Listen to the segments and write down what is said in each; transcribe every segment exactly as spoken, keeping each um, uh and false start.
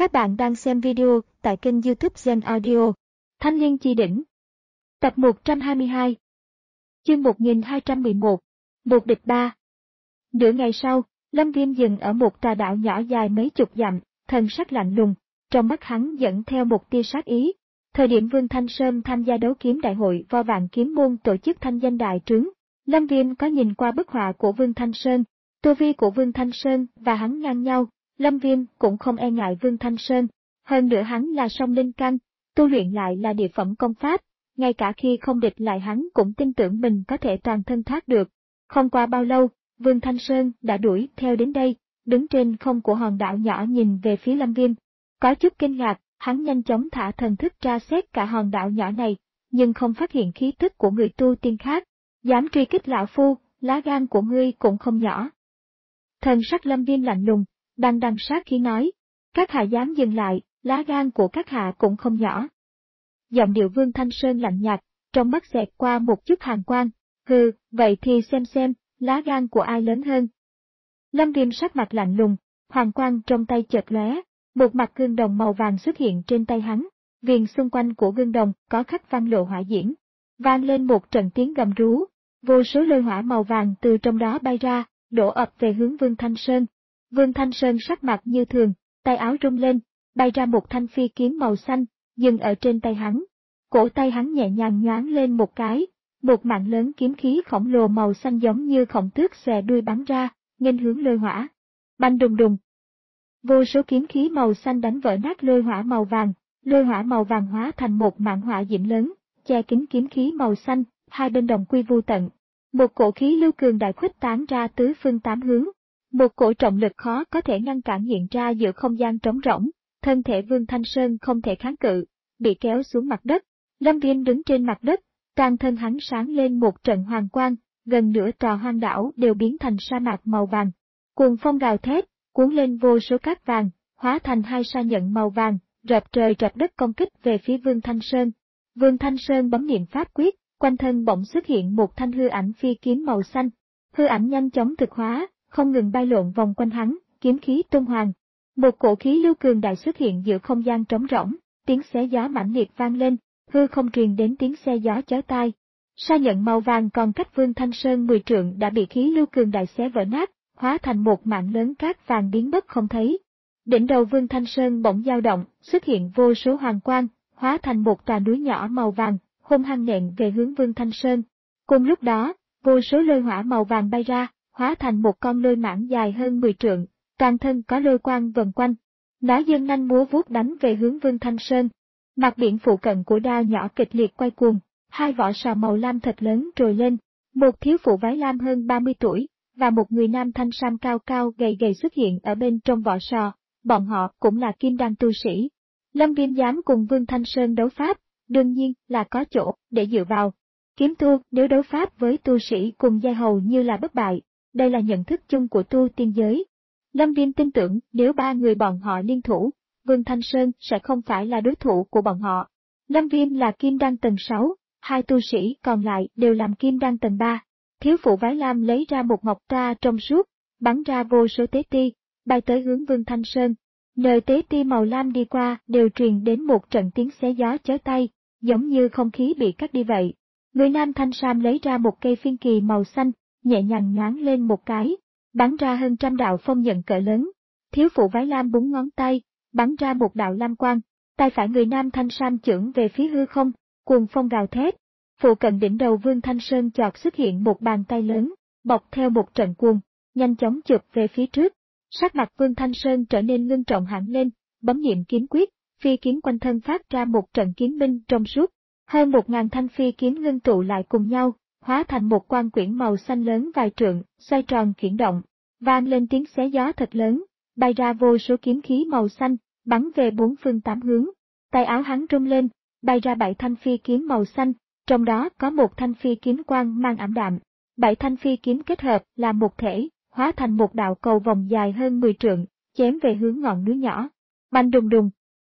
Các bạn đang xem video tại kênh YouTube Gen Audio. Thanh Liên Chi Đỉnh. Tập một trăm hai mươi hai. Chương một nghìn hai trăm mười một. Một địch ba. Nửa ngày sau, Lâm Viêm dừng ở một tà đảo nhỏ dài mấy chục dặm, thần sắc lạnh lùng, trong mắt hắn dẫn theo một tia sát ý. Thời điểm Vương Thanh Sơn tham gia đấu kiếm đại hội Vo Vạn Kiếm Môn tổ chức thanh danh đại trướng, Lâm Viêm có nhìn qua bức họa của Vương Thanh Sơn. Tu vi của Vương Thanh Sơn và hắn ngang nhau, Lâm Viêm cũng không e ngại Vương Thanh Sơn. Hơn nữa hắn là song linh căn, tu luyện lại là địa phẩm công pháp, ngay cả khi không địch lại hắn cũng tin tưởng mình có thể toàn thân thoát được. Không qua bao lâu, Vương Thanh Sơn đã đuổi theo đến đây, đứng trên không của hòn đảo nhỏ nhìn về phía Lâm Viêm. Có chút kinh ngạc, hắn nhanh chóng thả thần thức tra xét cả hòn đảo nhỏ này, nhưng không phát hiện khí tức của người tu tiên khác. Dám truy kích lão phu, lá gan của ngươi cũng không nhỏ. Thần sắc Lâm Viêm lạnh lùng, đang đằng sát khí nói, các hạ dám dừng lại, lá gan của các hạ cũng không nhỏ. Giọng điệu Vương Thanh Sơn lạnh nhạt, trong mắt xẹt qua một chút hàn quang, hừ, vậy thì xem xem, lá gan của ai lớn hơn. Lâm Viêm sắc mặt lạnh lùng, hoàng quang trong tay chợt lóe, một mặt gương đồng màu vàng xuất hiện trên tay hắn, viền xung quanh của gương đồng có khắc văn lộ hỏa diễm, vang lên một trận tiếng gầm rú, vô số lôi hỏa màu vàng từ trong đó bay ra, đổ ập về hướng Vương Thanh Sơn. Vương Thanh Sơn sắc mặt như thường, tay áo rung lên, bay ra một thanh phi kiếm màu xanh, dừng ở trên tay hắn. Cổ tay hắn nhẹ nhàng nhoáng lên một cái, một mạng lớn kiếm khí khổng lồ màu xanh giống như khổng tước xòe đuôi bắn ra, nghênh hướng lôi hỏa. Bành đùng đùng. Vô số kiếm khí màu xanh đánh vỡ nát lôi hỏa màu vàng, lôi hỏa màu vàng hóa thành một mạng hỏa diễm lớn, che kín kiếm khí màu xanh, hai bên đồng quy vu tận. Một cổ khí lưu cường đại khuếch tán ra tứ phương tám hướng. Một cổ trọng lực khó có thể ngăn cản hiện ra giữa không gian trống rỗng, thân thể Vương Thanh Sơn không thể kháng cự, bị kéo xuống mặt đất. Lâm Viêm đứng trên mặt đất, toàn thân hắn sáng lên một trận hoàng quang, gần nửa tòa hoang đảo đều biến thành sa mạc màu vàng. Cuồng phong gào thét, cuốn lên vô số cát vàng, hóa thành hai sa nhận màu vàng, rập trời rập đất công kích về phía Vương Thanh Sơn. Vương Thanh Sơn bấm niệm pháp quyết, quanh thân bỗng xuất hiện một thanh hư ảnh phi kiếm màu xanh. Hư ảnh nhanh chóng thực hóa, không ngừng bay lộn vòng quanh hắn, kiếm khí tung hoàng. Một cổ khí lưu cường đại xuất hiện giữa không gian trống rỗng, tiếng xé gió mãnh liệt vang lên, hư không truyền đến tiếng xe gió chói tai. Sa nhận màu vàng còn cách Vương Thanh Sơn mười trượng đã bị khí lưu cường đại xé vỡ nát, hóa thành một mảng lớn cát vàng biến mất không thấy. Đỉnh đầu Vương Thanh Sơn bỗng dao động, xuất hiện vô số hoàng quang, hóa thành một tòa núi nhỏ màu vàng, hung hăng nện về hướng Vương Thanh Sơn. Cùng lúc đó, vô số lôi hỏa màu vàng bay ra, hóa thành một con lôi mãng dài hơn mười trượng, toàn thân có lôi quang vần quanh. Nó giương nanh múa vuốt đánh về hướng Vương Thanh Sơn. Mặt biển phụ cận của đao nhỏ kịch liệt quay cuồng, hai vỏ sò màu lam thật lớn trồi lên, một thiếu phụ váy lam hơn ba mươi tuổi, và một người nam thanh sam cao cao gầy gầy xuất hiện ở bên trong vỏ sò, bọn họ cũng là kim đan tu sĩ. Lâm Viêm dám cùng Vương Thanh Sơn đấu pháp, đương nhiên là có chỗ để dựa vào. Kiếm tu nếu đấu pháp với tu sĩ cùng giai hầu như là bất bại, đây là nhận thức chung của tu tiên giới. Lâm Viêm tin tưởng nếu ba người bọn họ liên thủ, Vương Thanh Sơn sẽ không phải là đối thủ của bọn họ. Lâm Viêm là kim đan tầng sáu, hai tu sĩ còn lại đều làm kim đan tầng ba. Thiếu phụ váy lam lấy ra một ngọc tra trong suốt, bắn ra vô số tế ti, bay tới hướng Vương Thanh Sơn. Nơi tế ti màu lam đi qua đều truyền đến một trận tiếng xé gió chói tai, giống như không khí bị cắt đi vậy. Người nam thanh sam lấy ra một cây phiên kỳ màu xanh, nhẹ nhàng nhoáng lên một cái, bắn ra hơn trăm đạo phong nhận cỡ lớn. Thiếu phụ váy lam búng ngón tay, bắn ra một đạo lam quang, tay phải người nam thanh sam chưởng về phía hư không, cuồng phong gào thét. Phụ cận đỉnh đầu Vương Thanh Sơn chợt xuất hiện một bàn tay lớn, bọc theo một trận cuồng, nhanh chóng chụp về phía trước. Sắc mặt Vương Thanh Sơn trở nên ngưng trọng hẳn lên, bấm niệm kiếm quyết, phi kiếm quanh thân phát ra một trận kiếm minh trong suốt. Hơn một ngàn thanh phi kiếm ngưng tụ lại cùng nhau, hóa thành một quan quyển màu xanh lớn vài trượng, xoay tròn chuyển động, vang lên tiếng xé gió thật lớn, bay ra vô số kiếm khí màu xanh, bắn về bốn phương tám hướng. Tay áo hắn rung lên, bay ra bảy thanh phi kiếm màu xanh, trong đó có một thanh phi kiếm quang mang ảm đạm. Bảy thanh phi kiếm kết hợp là một thể, hóa thành một đạo cầu vòng dài hơn mười trượng, chém về hướng ngọn núi nhỏ. Bành đùng đùng.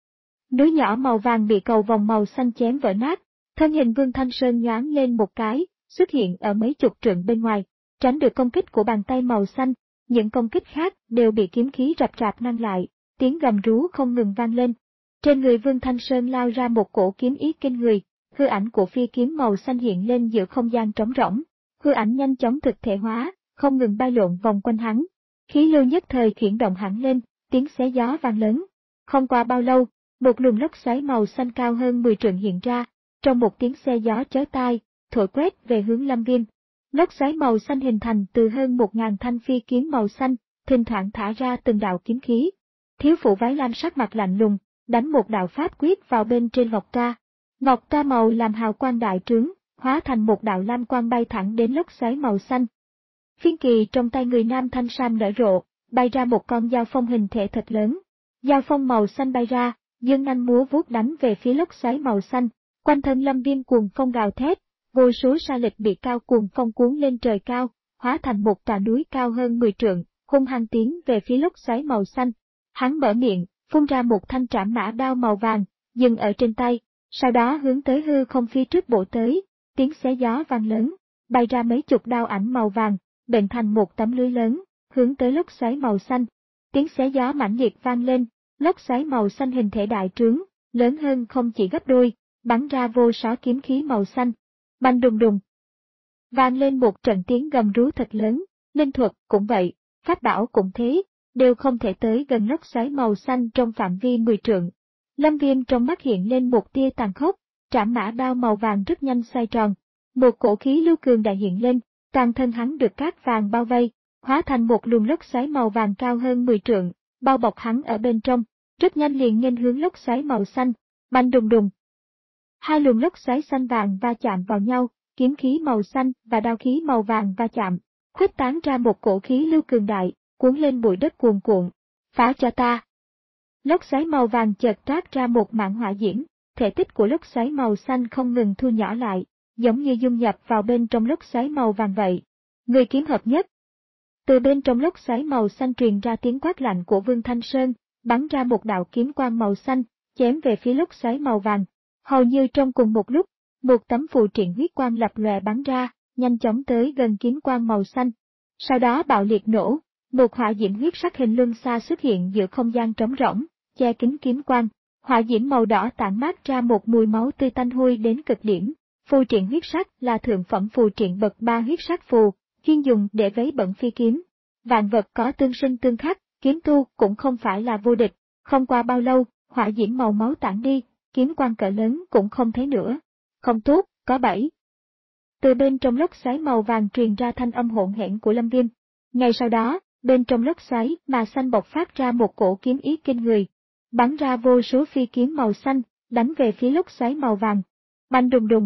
Núi nhỏ màu vàng bị cầu vòng màu xanh chém vỡ nát, thân hình Vương Thanh Sơn nhoáng lên một cái, xuất hiện ở mấy chục trượng bên ngoài, tránh được công kích của bàn tay màu xanh, những công kích khác đều bị kiếm khí rập rạp ngăn lại, tiếng gầm rú không ngừng vang lên. Trên người Vương Thanh Sơn lao ra một cổ kiếm ý kinh người, hư ảnh của phi kiếm màu xanh hiện lên giữa không gian trống rỗng. Hư ảnh nhanh chóng thực thể hóa, không ngừng bay lộn vòng quanh hắn. Khí lưu nhất thời chuyển động hẳn lên, tiếng xé gió vang lớn. Không qua bao lâu, một luồng lốc xoáy màu xanh cao hơn mười trượng hiện ra, trong một tiếng xé gió chói tai, thổi quét về hướng Lâm Viêm. Lốc xoáy màu xanh hình thành từ hơn một ngàn thanh phi kiếm màu xanh, thỉnh thoảng thả ra từng đạo kiếm khí. Thiếu phụ váy lam sắc mặt lạnh lùng, đánh một đạo pháp quyết vào bên trên ngọc tra. Ngọc tra màu làm hào quang đại trướng, hóa thành một đạo lam quang bay thẳng đến lốc xoáy màu xanh. Phiên kỳ trong tay người nam thanh sam nở rộ, bay ra một con dao phong hình thể thật lớn. Dao phong màu xanh bay ra, dương nanh múa vuốt đánh về phía lốc xoáy màu xanh. Quanh thân Lâm Viêm cuồng phong gào thét, vô số sa lịch bị cao cuồng phong cuốn lên trời cao, hóa thành một tòa núi cao hơn mười trượng, hung hăng tiến về phía lốc xoáy màu xanh. Hắn mở miệng, phun ra một thanh trảm mã đao màu vàng, dừng ở trên tay, sau đó hướng tới hư không phía trước bổ tới, tiếng xé gió vang lớn, bay ra mấy chục đao ảnh màu vàng, bệnh thành một tấm lưới lớn, hướng tới lốc xoáy màu xanh. Tiếng xé gió mãnh liệt vang lên, lốc xoáy màu xanh hình thể đại trướng, lớn hơn không chỉ gấp đôi, bắn ra vô số kiếm khí màu xanh. Bành đùng đùng. Vang lên một trận tiếng gầm rú thật lớn, linh thuật cũng vậy, pháp bảo cũng thế, đều không thể tới gần lốc xoáy màu xanh trong phạm vi mười trượng. Lâm Viêm trong mắt hiện lên một tia tàn khốc, trảm mã đao màu vàng rất nhanh xoay tròn. Một cổ khí lưu cường đại hiện lên, toàn thân hắn được cát vàng bao vây, hóa thành một luồng lốc xoáy màu vàng cao hơn mười trượng, bao bọc hắn ở bên trong, rất nhanh liền nghênh hướng lốc xoáy màu xanh. Bành đùng đùng. Hai luồng lốc xoáy xanh vàng va chạm vào nhau, kiếm khí màu xanh và đao khí màu vàng va chạm, khuếch tán ra một cổ khí lưu cường đại, cuốn lên bụi đất cuồn cuộn. Phá cho ta! Lốc xoáy màu vàng chợt toát ra một mảng hỏa diễm, thể tích của lốc xoáy màu xanh không ngừng thu nhỏ lại, giống như dung nhập vào bên trong lốc xoáy màu vàng vậy. Người kiếm hợp nhất. Từ bên trong lốc xoáy màu xanh truyền ra tiếng quát lạnh của Vương Thanh Sơn, bắn ra một đạo kiếm quang màu xanh, chém về phía lốc xoáy màu vàng. Hầu như trong cùng một lúc, một tấm phù triện huyết quang lập lòe bắn ra, nhanh chóng tới gần kiếm quang màu xanh. Sau đó bạo liệt nổ, một hỏa diễm huyết sắc hình luân xa xuất hiện giữa không gian trống rỗng, che kín kiếm quang. Hỏa diễm màu đỏ tản mát ra một mùi máu tươi tanh hôi đến cực điểm. Phù triện huyết sắc là thượng phẩm phù triện bậc ba huyết sắc phù, chuyên dùng để vấy bẩn phi kiếm. Vạn vật có tương sinh tương khắc, kiếm tu cũng không phải là vô địch. Không qua bao lâu, hỏa diễm màu máu tản đi, kiếm quang cỡ lớn cũng không thấy nữa. Không tốt, có bẫy. Từ bên trong lốc xoáy màu vàng truyền ra thanh âm hỗn hển của Lâm Viêm. Ngay sau đó, bên trong lốc xoáy mà xanh bộc phát ra một cổ kiếm ý kinh người, bắn ra vô số phi kiếm màu xanh, đánh về phía lốc xoáy màu vàng. Bành đùng đùng.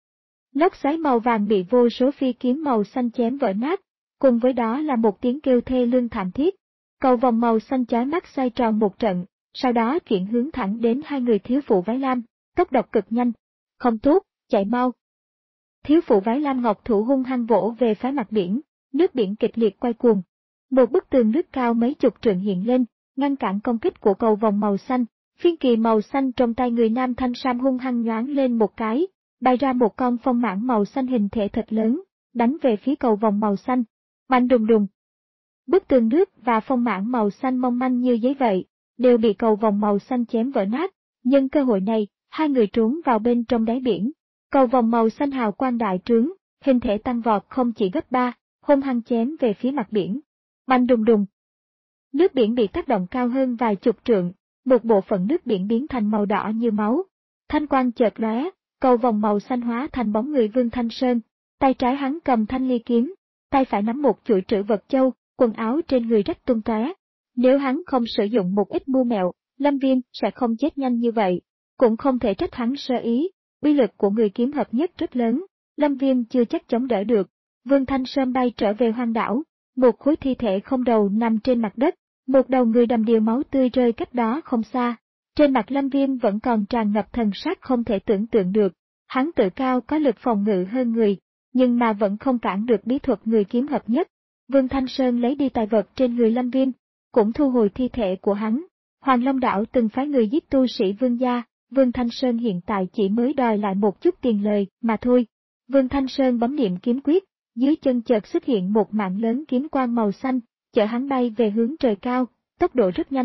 Lốc xoáy màu vàng bị vô số phi kiếm màu xanh chém vỡ nát, cùng với đó là một tiếng kêu thê lương thảm thiết. Cầu vòng màu xanh chói mắt xoay tròn một trận, sau đó chuyển hướng thẳng đến hai người thiếu phụ váy lam, tốc độ cực nhanh. Không tốt, chạy mau. Thiếu phụ váy lam ngọc thủ hung hăng vỗ về phía mặt biển, nước biển kịch liệt quay cuồng. Một bức tường nước cao mấy chục trượng hiện lên, ngăn cản công kích của cầu vòng màu xanh. Phiên kỳ màu xanh trong tay người nam thanh sam hung hăng nhoáng lên một cái, bay ra một con phong mãng màu xanh hình thể thật lớn, đánh về phía cầu vòng màu xanh. Bành đùng đùng. Bức tường nước và phong mãng màu xanh mong manh như giấy vậy, đều bị cầu vòng màu xanh chém vỡ nát. Nhân cơ hội này, hai người trốn vào bên trong đáy biển. Cầu vòng màu xanh hào quang đại trướng, hình thể tăng vọt không chỉ gấp ba, hung hăng chém về phía mặt biển. Bành đùng đùng. Nước biển bị tác động cao hơn vài chục trượng, một bộ phận nước biển biến thành màu đỏ như máu. Thanh quang chợt lóe, cầu vòng màu xanh hóa thành bóng người Vương Thanh Sơn, tay trái hắn cầm thanh ly kiếm, tay phải nắm một chuỗi trữ vật châu, quần áo trên người rách tung tóe. Nếu hắn không sử dụng một ít mưu mẹo, Lâm Viêm sẽ không chết nhanh như vậy, cũng không thể trách hắn sơ ý. Uy lực của người kiếm hợp nhất rất lớn, Lâm Viêm chưa chắc chống đỡ được. Vương Thanh Sơn bay trở về hoang đảo, một khối thi thể không đầu nằm trên mặt đất, một đầu người đầm đìa máu tươi rơi cách đó không xa. Trên mặt Lâm Viêm vẫn còn tràn ngập thần sắc không thể tưởng tượng được. Hắn tự cao có lực phòng ngự hơn người, nhưng mà vẫn không cản được bí thuật người kiếm hợp nhất. Vương Thanh Sơn lấy đi tài vật trên người Lâm Viêm, cũng thu hồi thi thể của hắn. Hoàng Long đảo từng phái người giết tu sĩ Vương gia, Vương Thanh Sơn hiện tại chỉ mới đòi lại một chút tiền lời mà thôi. Vương Thanh Sơn bấm niệm kiếm quyết, dưới chân chợt xuất hiện một mạng lớn kiếm quang màu xanh, chở hắn bay về hướng trời cao, tốc độ rất nhanh.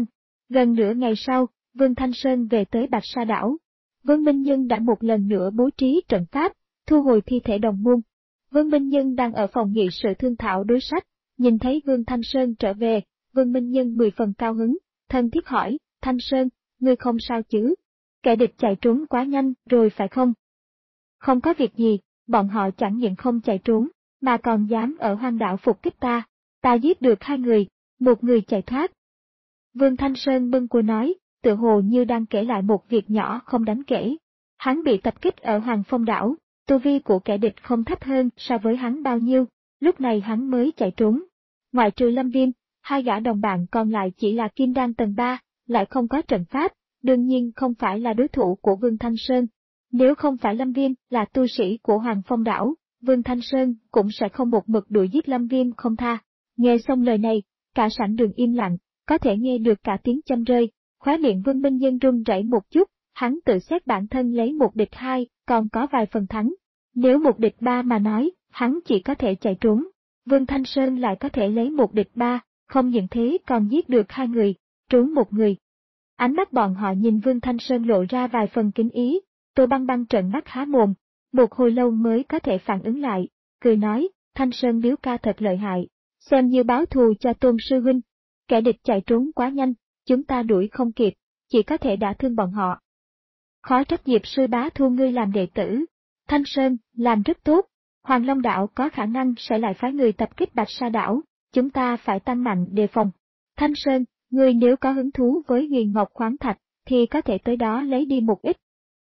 Gần nửa ngày sau, Vương Thanh Sơn về tới Bạch Sa đảo. Vương Minh Nhân đã một lần nữa bố trí trận pháp, thu hồi thi thể đồng môn. Vương Minh Nhân đang ở phòng nghị sự thương thảo đối sách, nhìn thấy Vương Thanh Sơn trở về, Vương Minh Nhân mười phần cao hứng, thân thiết hỏi, Thanh Sơn, ngươi không sao chứ? Kẻ địch chạy trốn quá nhanh rồi phải không? Không có việc gì, bọn họ chẳng những không chạy trốn, mà còn dám ở hoang đảo phục kích ta. Ta giết được hai người, một người chạy thoát. Vương Thanh Sơn bâng quơ nói, tự hồ như đang kể lại một việc nhỏ không đáng kể. Hắn bị tập kích ở Hoàng Phong đảo, tu vi của kẻ địch không thấp hơn so với hắn bao nhiêu, lúc này hắn mới chạy trốn. Ngoại trừ Lâm Viêm, hai gã đồng bạn còn lại chỉ là kim đan tầng ba, lại không có trận pháp, đương nhiên không phải là đối thủ của Vương Thanh Sơn. Nếu không phải Lâm Viêm là tu sĩ của Hoàng Phong đảo, Vương Thanh Sơn cũng sẽ không một mực đuổi giết Lâm Viêm không tha. Nghe xong lời này, cả sảnh đường im lặng, có thể nghe được cả tiếng châm rơi, khóe miệng Vương Minh Nhân run rẩy một chút, hắn tự xét bản thân lấy một địch hai, còn có vài phần thắng. Nếu một địch ba mà nói, hắn chỉ có thể chạy trốn. Vương Thanh Sơn lại có thể lấy một địch ba, không những thế còn giết được hai người, trốn một người. Ánh mắt bọn họ nhìn Vương Thanh Sơn lộ ra vài phần kính ý, Tô Băng Băng trợn mắt há mồm, một hồi lâu mới có thể phản ứng lại, cười nói, Thanh Sơn biếu ca thật lợi hại, xem như báo thù cho Tôn sư huynh. Kẻ địch chạy trốn quá nhanh, chúng ta đuổi không kịp, chỉ có thể đả thương bọn họ. Khó trách Diệp sư bá thu ngươi làm đệ tử. Thanh Sơn, làm rất tốt. Hoàng Long đảo có khả năng sẽ lại phái người tập kích Bạch Sa đảo, chúng ta phải tăng mạnh đề phòng. Thanh Sơn, ngươi nếu có hứng thú với Huyền Ngọc khoáng thạch, thì có thể tới đó lấy đi một ít.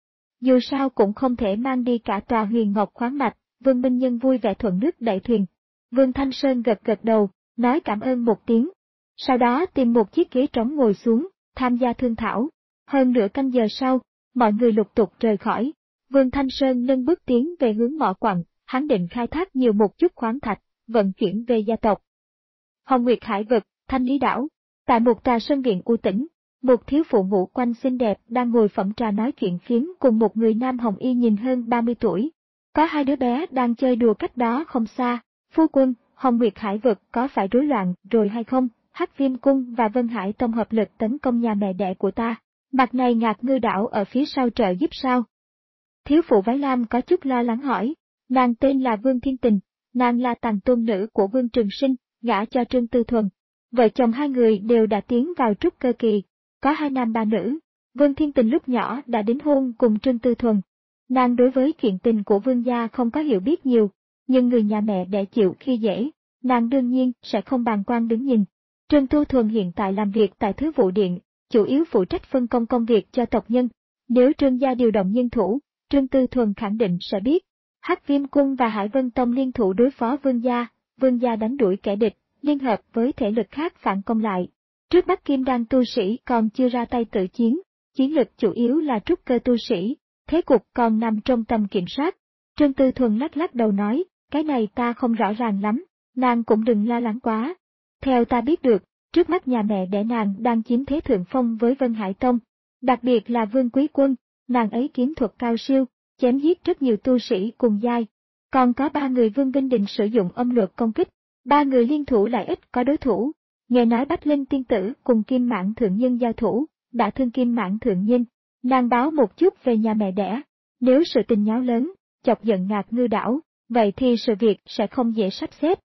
Dù sao cũng không thể mang đi cả tòa Huyền Ngọc khoáng mạch, Vương Minh Nhân vui vẻ thuận nước đẩy thuyền. Vương Thanh Sơn gật gật đầu, nói cảm ơn một tiếng. Sau đó tìm một chiếc ghế trống ngồi xuống, tham gia thương thảo. Hơn nửa canh giờ sau, mọi người lục tục rời khỏi. Vương Thanh Sơn nâng bước tiến về hướng mỏ quặng, hắn định khai thác nhiều một chút khoáng thạch, vận chuyển về gia tộc. Hồng Nguyệt Hải vực, Thanh Lý đảo. Tại một tòa sân viện u tĩnh, một thiếu phụ ngũ quanh xinh đẹp đang ngồi phẩm trà nói chuyện phiếm cùng một người nam hồng y nhìn hơn ba mươi tuổi. Có hai đứa bé đang chơi đùa cách đó không xa. Phu quân, Hồng Nguyệt Hải vực có phải rối loạn rồi hay không? Hắc Viêm cung và Vân Hải tông hợp lực tấn công nhà mẹ đẻ của ta. Mặt này Ngạc Ngư đảo ở phía sau trợ giúp sao? Thiếu phụ váy lam có chút lo lắng hỏi. Nàng tên là Vương Thiên Tình, nàng là tàng tôn nữ của Vương Trường Sinh, gả cho Trương Tư Thuần. Vợ chồng hai người đều đã tiến vào trúc cơ kỳ, có hai nam ba nữ. Vương Thiên Tình lúc nhỏ đã đính hôn cùng Trương Tư Thuần. Nàng đối với chuyện tình của Vương gia không có hiểu biết nhiều, nhưng người nhà mẹ đẻ chịu khi dễ, nàng đương nhiên sẽ không bàng quan đứng nhìn. Trương Tư Thuần hiện tại làm việc tại Thứ vụ Điện, chủ yếu phụ trách phân công công việc cho tộc nhân. Nếu Trương gia điều động nhân thủ, Trương Tư Thuần khẳng định sẽ biết. Hắc Viêm cung và Hải Vân tông liên thủ đối phó Vương gia, Vương gia đánh đuổi kẻ địch, liên hợp với thể lực khác phản công lại. Trước Bắc Kim Đan tu sĩ còn chưa ra tay tự chiến, chiến lực chủ yếu là trúc cơ tu sĩ, thế cục còn nằm trong tầm kiểm soát. Trương Tư Thuần lắc lắc đầu nói, cái này ta không rõ ràng lắm, nàng cũng đừng lo lắng quá. Theo ta biết được, trước mắt nhà mẹ đẻ nàng đang chiếm thế thượng phong với Vân Hải Tông, đặc biệt là Vương Quý Quân, nàng ấy kiếm thuật cao siêu, chém giết rất nhiều tu sĩ cùng giai. Còn có ba người Vương Vinh Định sử dụng âm luật công kích, ba người liên thủ lại ít có đối thủ. Nghe nói Bách Linh tiên tử cùng Kim Mãn thượng nhân giao thủ, đã thương Kim Mãn thượng nhân, nàng báo một chút về nhà mẹ đẻ. Nếu sự tình nháo lớn, chọc giận Ngạc Ngư đảo, vậy thì sự việc sẽ không dễ sắp xếp.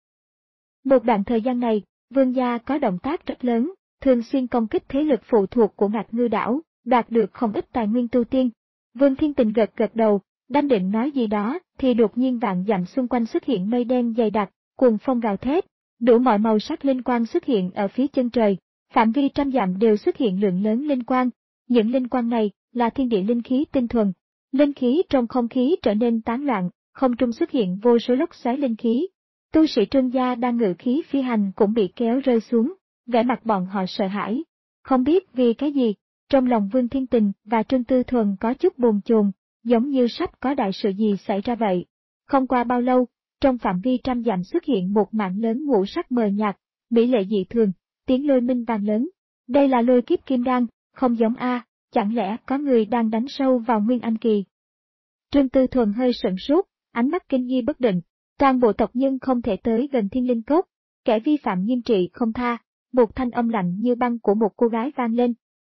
Một đoạn thời gian này, Vương gia có động tác rất lớn, thường xuyên công kích thế lực phụ thuộc của Ngạc Ngư đảo, đạt được không ít tài nguyên tu tiên. Vương Thiên Tình gật gật đầu, đang định nói gì đó, thì đột nhiên vạn dặm xung quanh xuất hiện mây đen dày đặc, cuồng phong gào thét, đủ mọi màu sắc linh quang xuất hiện ở phía chân trời, phạm vi trăm dặm đều xuất hiện lượng lớn linh quang. Những linh quang này là thiên địa linh khí tinh thuần, linh khí trong không khí trở nên tán loạn, không trung xuất hiện vô số lốc xoáy linh khí. Tu sĩ Trương gia đang ngự khí phi hành cũng bị kéo rơi xuống, vẻ mặt bọn họ sợ hãi, không biết vì cái gì. Trong lòng Vương Thiên Tình và Trương Tư Thuần có chút bồn chồn, giống như sắp có đại sự gì xảy ra vậy. Không qua bao lâu, trong phạm vi trăm dặm xuất hiện một mảng lớn ngũ sắc mờ nhạt, mỹ lệ dị thường, tiếng lôi minh vang lớn. Đây là lôi kiếp kim đan, không giống a, chẳng lẽ có người đang đánh sâu vào Nguyên Anh kỳ. Trương Tư Thuần hơi sửng sốt, ánh mắt kinh nghi bất định. Toàn bộ tộc nhân không thể tới gần Thiên Linh Cốc, kẻ vi phạm nghiêm trị không tha. Một thanh âm lạnh như băng của một cô gái vang lên,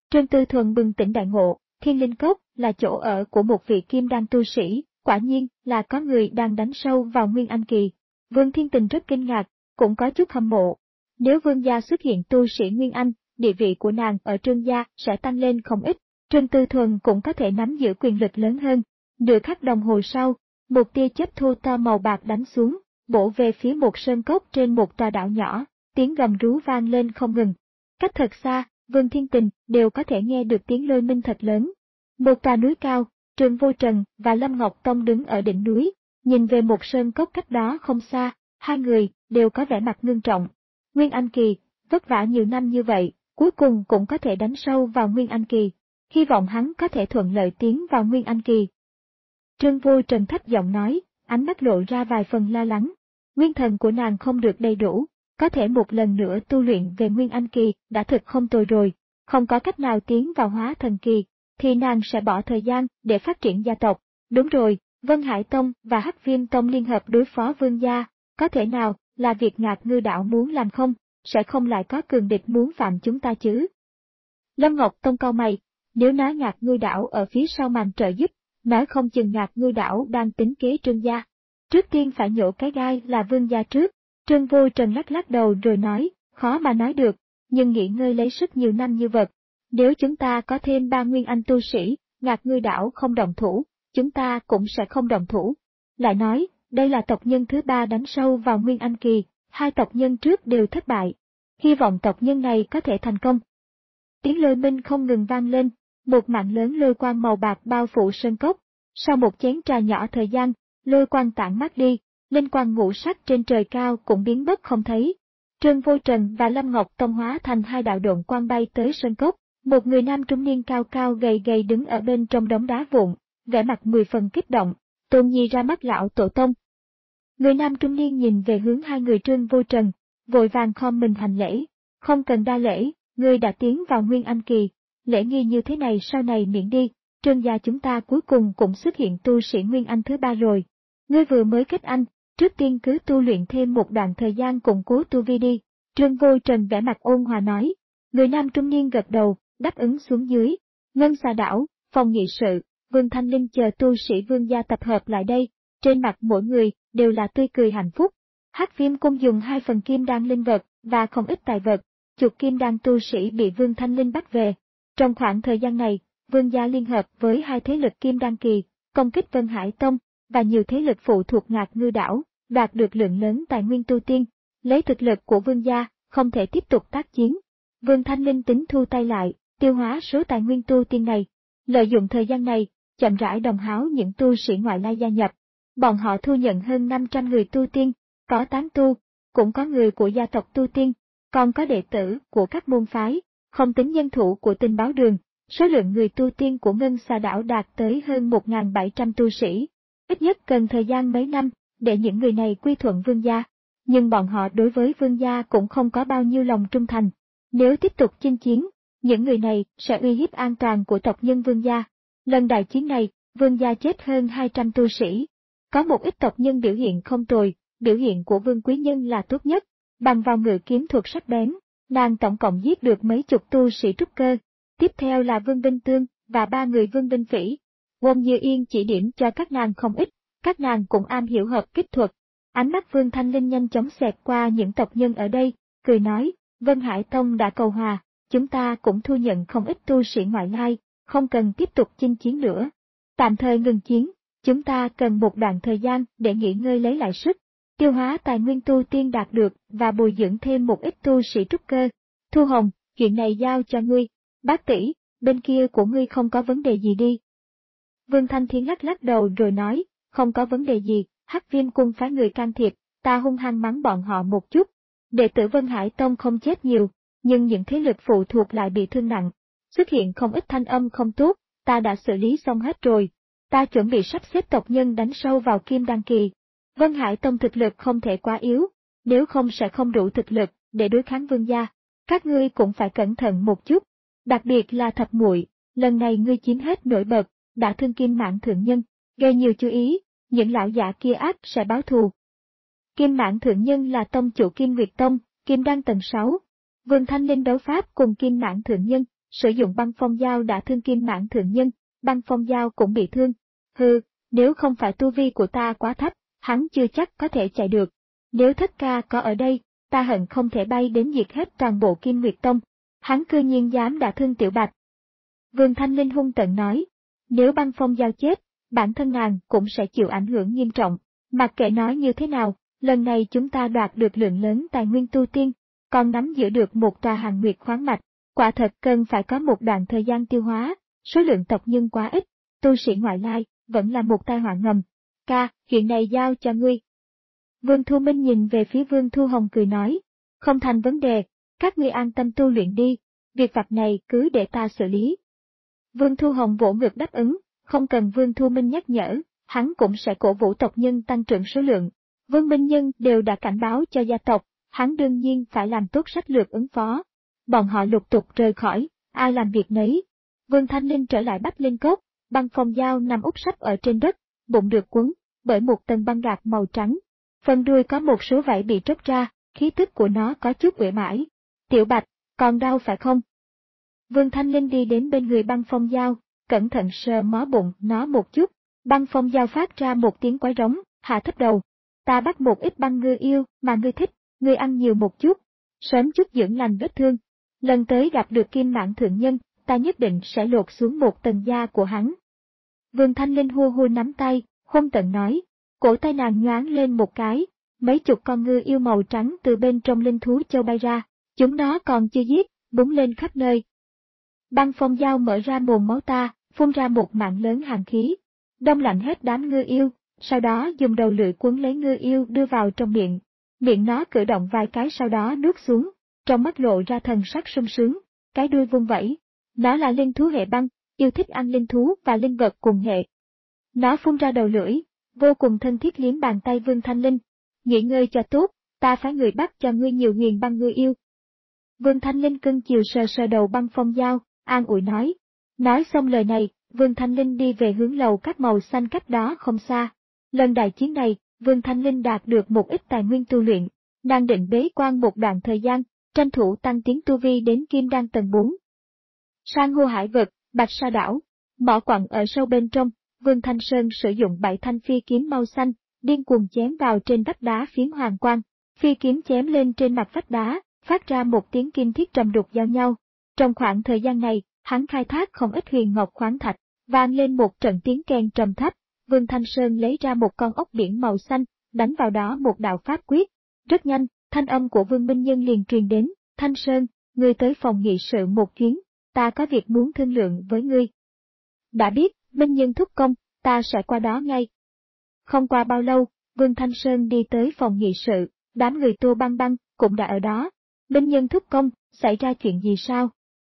Trương Tư Thuần bừng tỉnh đại ngộ, Thiên Linh Cốc là chỗ ở của một vị kim đan tu sĩ, quả nhiên là có người đang đánh sâu vào Nguyên Anh kỳ. Vương Thiên Tình rất kinh ngạc, cũng có chút hâm mộ. Nếu Vương gia xuất hiện tu sĩ Nguyên Anh, địa vị của nàng ở Trương gia sẽ tăng lên không ít, Trương Tư Thuần cũng có thể nắm giữ quyền lực lớn hơn. Nửa khắc đồng hồ sau, một tia chớp thô to màu bạc đánh xuống, bổ về phía một sơn cốc trên một tòa đảo nhỏ, tiếng gầm rú vang lên không ngừng. Cách thật xa, Vương Thiên Tình đều có thể nghe được tiếng lôi minh thật lớn. Một tòa núi cao, Trương Vô Trần và Lâm Ngọc Tông đứng ở đỉnh núi, nhìn về một sơn cốc cách đó không xa, hai người đều có vẻ mặt ngưng trọng. Nguyên Anh kỳ, vất vả nhiều năm như vậy, cuối cùng cũng có thể đánh sâu vào Nguyên Anh kỳ, hy vọng hắn có thể thuận lợi tiến vào Nguyên Anh kỳ. Trương Vô Trần thấp giọng nói, ánh mắt lộ ra vài phần lo lắng. Nguyên thần của nàng không được đầy đủ, có thể một lần nữa tu luyện về Nguyên Anh kỳ đã thực không tồi rồi, không có cách nào tiến vào hóa thần kỳ, thì nàng sẽ bỏ thời gian để phát triển gia tộc. Đúng rồi, Vân Hải Tông và Hắc Viêm Tông liên hợp đối phó Vương gia, có thể nào là việc Ngạc Ngư Đảo muốn làm không, sẽ không lại có cường địch muốn phạm chúng ta chứ? Lâm Ngọc Tông cau mày, nếu nói Ngạc Ngư Đảo ở phía sau màn trợ giúp, nói không chừng Ngạc Ngư Đảo đang tính kế Trương gia. Trước tiên phải nhổ cái gai là Vương gia trước. Trương Vô Trần lắc lắc đầu rồi nói, khó mà nói được, nhưng nghỉ ngơi lấy sức nhiều năm như vật. Nếu chúng ta có thêm ba Nguyên Anh tu sĩ, Ngạc Ngư Đảo không động thủ, chúng ta cũng sẽ không động thủ. Lại nói, đây là tộc nhân thứ ba đánh sâu vào Nguyên Anh kỳ, hai tộc nhân trước đều thất bại. Hy vọng tộc nhân này có thể thành công. Tiếng lôi minh không ngừng vang lên, một mạng lớn lôi quang màu bạc bao phủ sơn cốc. Sau một chén trà nhỏ thời gian, lôi quang tản mát đi, linh quang ngũ sắc trên trời cao cũng biến mất không thấy. Trương Vô Trần và Lâm Ngọc Tông hóa thành hai đạo độn quang bay tới sơn cốc, một người nam trung niên cao cao gầy gầy đứng ở bên trong đống đá vụn, vẻ mặt mười phần kích động, Tôn Nhi ra mắt lão tổ tông. Người nam trung niên nhìn về hướng hai người Trương Vô Trần, vội vàng khom mình hành lễ, không cần đa lễ, ngươi đã tiến vào Nguyên Anh kỳ, lễ nghi như thế này sau này miễn đi, Trương gia chúng ta cuối cùng cũng xuất hiện tu sĩ Nguyên Anh thứ ba rồi. Ngươi vừa mới kết anh, trước tiên cứ tu luyện thêm một đoạn thời gian củng cố tu vi đi, Trương Vô Trần vẻ mặt ôn hòa nói. Người nam trung niên gật đầu, đáp ứng xuống dưới. Ngân Xà Đảo, phòng nghị sự, Vương Thanh Linh chờ tu sĩ Vương gia tập hợp lại đây, trên mặt mỗi người đều là tươi cười hạnh phúc. Hắc Viêm Cung dùng hai phần kim đan linh vật và không ít tài vật, chuột kim đan tu sĩ bị Vương Thanh Linh bắt về. Trong khoảng thời gian này, Vương gia liên hợp với hai thế lực kim đan kỳ, công kích Vân Hải Tông và nhiều thế lực phụ thuộc Ngạc Ngư Đảo, đạt được lượng lớn tài nguyên tu tiên. Lấy thực lực của Vương gia, không thể tiếp tục tác chiến. Vương Thanh Linh tính thu tay lại, tiêu hóa số tài nguyên tu tiên này. Lợi dụng thời gian này, chậm rãi đồng háo những tu sĩ ngoại lai gia nhập. Bọn họ thu nhận hơn năm trăm người tu tiên, có tán tu, cũng có người của gia tộc tu tiên, còn có đệ tử của các môn phái, không tính nhân thủ của tình báo đường. Số lượng người tu tiên của Ngân Xà Đảo đạt tới hơn một nghìn bảy trăm tu sĩ. Ít nhất cần thời gian mấy năm để những người này quy thuận Vương gia. Nhưng bọn họ đối với Vương gia cũng không có bao nhiêu lòng trung thành. Nếu tiếp tục chinh chiến, những người này sẽ uy hiếp an toàn của tộc nhân Vương gia. Lần đại chiến này, Vương gia chết hơn hai trăm tu sĩ. Có một ít tộc nhân biểu hiện không tồi, biểu hiện của Vương Quý Nhân là tốt nhất. Bằng vào ngự kiếm thuật sắc bén, nàng tổng cộng giết được mấy chục tu sĩ trúc cơ. Tiếp theo là Vương Vinh Tương và ba người Vương Vinh Phỉ. Wong Như Yên chỉ điểm cho các nàng không ít, các nàng cũng am hiểu hợp kích thuật. Ánh mắt Vương Thanh Linh nhanh chóng xẹt qua những tộc nhân ở đây, cười nói, Vân Hải Tông đã cầu hòa, chúng ta cũng thu nhận không ít tu sĩ ngoại lai, không cần tiếp tục chinh chiến nữa. Tạm thời ngừng chiến, chúng ta cần một đoạn thời gian để nghỉ ngơi lấy lại sức, tiêu hóa tài nguyên tu tiên đạt được và bồi dưỡng thêm một ít tu sĩ trúc cơ. Thu Hồng, chuyện này giao cho ngươi. Bác tỷ, bên kia của ngươi không có vấn đề gì đi. Vương Thanh Thiên lắc lắc đầu rồi nói, không có vấn đề gì, Hắc Viêm Cung phái người can thiệp, ta hung hăng mắng bọn họ một chút. Đệ tử Vân Hải Tông không chết nhiều, nhưng những thế lực phụ thuộc lại bị thương nặng. Xuất hiện không ít thanh âm không tốt, ta đã xử lý xong hết rồi. Ta chuẩn bị sắp xếp tộc nhân đánh sâu vào Kim Đan kỳ. Vân Hải Tông thực lực không thể quá yếu, nếu không sẽ không đủ thực lực để đối kháng Vương gia. Các ngươi cũng phải cẩn thận một chút. Đặc biệt là Thập Muội, lần này ngươi chiếm hết nổi bật, đã thương Kim Mãn Thượng Nhân, gây nhiều chú ý, những lão giả kia ác sẽ báo thù. Kim Mãn Thượng Nhân là tông chủ Kim Nguyệt Tông, Kim Đan tầng sáu. Vương Thanh Linh đấu pháp cùng Kim Mãn Thượng Nhân, sử dụng băng phong dao đã thương Kim Mãn thượng nhân, băng phong dao cũng bị thương. Hừ, nếu không phải tu vi của ta quá thấp, hắn chưa chắc có thể chạy được. Nếu Thất ca có ở đây, ta hận không thể bay đến diệt hết toàn bộ Kim Nguyệt Tông. Hắn cư nhiên dám đả thương Tiểu Bạch. Vương Thanh Linh hung tợn nói, nếu băng phong dao chết, bản thân nàng cũng sẽ chịu ảnh hưởng nghiêm trọng. Mặc kệ nói như thế nào, lần này chúng ta đoạt được lượng lớn tài nguyên tu tiên, còn nắm giữ được một tòa hàng nguyệt khoáng mạch, quả thật cần phải có một đoạn thời gian tiêu hóa, số lượng tộc nhân quá ít, tu sĩ ngoại lai, vẫn là một tai họa ngầm. Ca, chuyện này giao cho ngươi. Vương Thu Minh nhìn về phía Vương Thu Hồng cười nói, không thành vấn đề, các ngươi an tâm tu luyện đi, việc vặt này cứ để ta xử lý. Vương Thu Hồng vỗ ngực đáp ứng, không cần Vương Thu Minh nhắc nhở, hắn cũng sẽ cổ vũ tộc nhân tăng trưởng số lượng. Vương Minh Nhân đều đã cảnh báo cho gia tộc, hắn đương nhiên phải làm tốt sách lược ứng phó. Bọn họ lục tục rời khỏi, ai làm việc nấy. Vương Thanh Linh trở lại Bách Linh Cốc, băng phong dao nằm úp sấp ở trên đất, bụng được quấn bởi một tầng băng gạc màu trắng. Phần đuôi có một số vảy bị tróc ra, khí tức của nó có chút uể mãi. Tiểu Bạch, còn đau phải không? Vương Thanh Linh đi đến bên người băng phong dao, cẩn thận sờ mó bụng nó một chút. Băng phong dao phát ra một tiếng quái rống, hạ thấp đầu. Ta bắt một ít băng ngư yêu mà ngươi thích, ngươi ăn nhiều một chút, sớm chút dưỡng lành vết thương. Lần tới gặp được Kim Mãn thượng nhân, ta nhất định sẽ lột xuống một tầng da của hắn. Vương Thanh Linh hua hua nắm tay, hung tợn nói, cổ tay nàng nhoáng lên một cái, mấy chục con ngư yêu màu trắng từ bên trong linh thú châu bay ra, chúng nó còn chưa giết, búng lên khắp nơi. Băng phong dao mở ra mồm máu ta, phun ra một mạng lớn hàn khí, đông lạnh hết đám ngư yêu, sau đó dùng đầu lưỡi cuốn lấy ngư yêu đưa vào trong miệng. Miệng nó cử động vài cái sau đó nuốt xuống, trong mắt lộ ra thần sắc sung sướng, cái đuôi vung vẩy. Nó là linh thú hệ băng, yêu thích ăn linh thú và linh vật cùng hệ. Nó phun ra đầu lưỡi, vô cùng thân thiết liếm bàn tay Vương Thanh Linh. Nghỉ ngơi cho tốt, ta phái người bắt cho ngươi nhiều huyền băng ngư yêu. Vương Thanh Linh cưng chiều sờ sờ đầu băng phong dao, an ủi nói. Nói xong lời này, Vương Thanh Linh đi về hướng lầu các màu xanh cách đó không xa. Lần đại chiến này, Vương Thanh Linh đạt được một ít tài nguyên tu luyện, đang định bế quan một đoạn thời gian, tranh thủ tăng tiến tu vi đến kim đan tầng bốn. San hô hải vực, Bạch Sa đảo, mỏ quặng ở sâu bên trong, Vương Thanh Sơn sử dụng bảy thanh phi kiếm màu xanh, điên cuồng chém vào trên vách đá phiến hoàng quang, phi kiếm chém lên trên mặt vách đá, phát ra một tiếng kim thiết trầm đục giao nhau. Trong khoảng thời gian này, hắn khai thác không ít huyền ngọc khoáng thạch, vang lên một trận tiếng kèn trầm thấp. Vương Thanh Sơn lấy ra một con ốc biển màu xanh, đánh vào đó một đạo pháp quyết. Rất nhanh, thanh âm của Vương Minh Nhân liền truyền đến, Thanh Sơn, ngươi tới phòng nghị sự một chuyến, ta có việc muốn thương lượng với ngươi. Đã biết, Minh Nhân thúc công, ta sẽ qua đó ngay. Không qua bao lâu, Vương Thanh Sơn đi tới phòng nghị sự, đám người Tô Băng Băng cũng đã ở đó. Minh Nhân thúc công, xảy ra chuyện gì sao?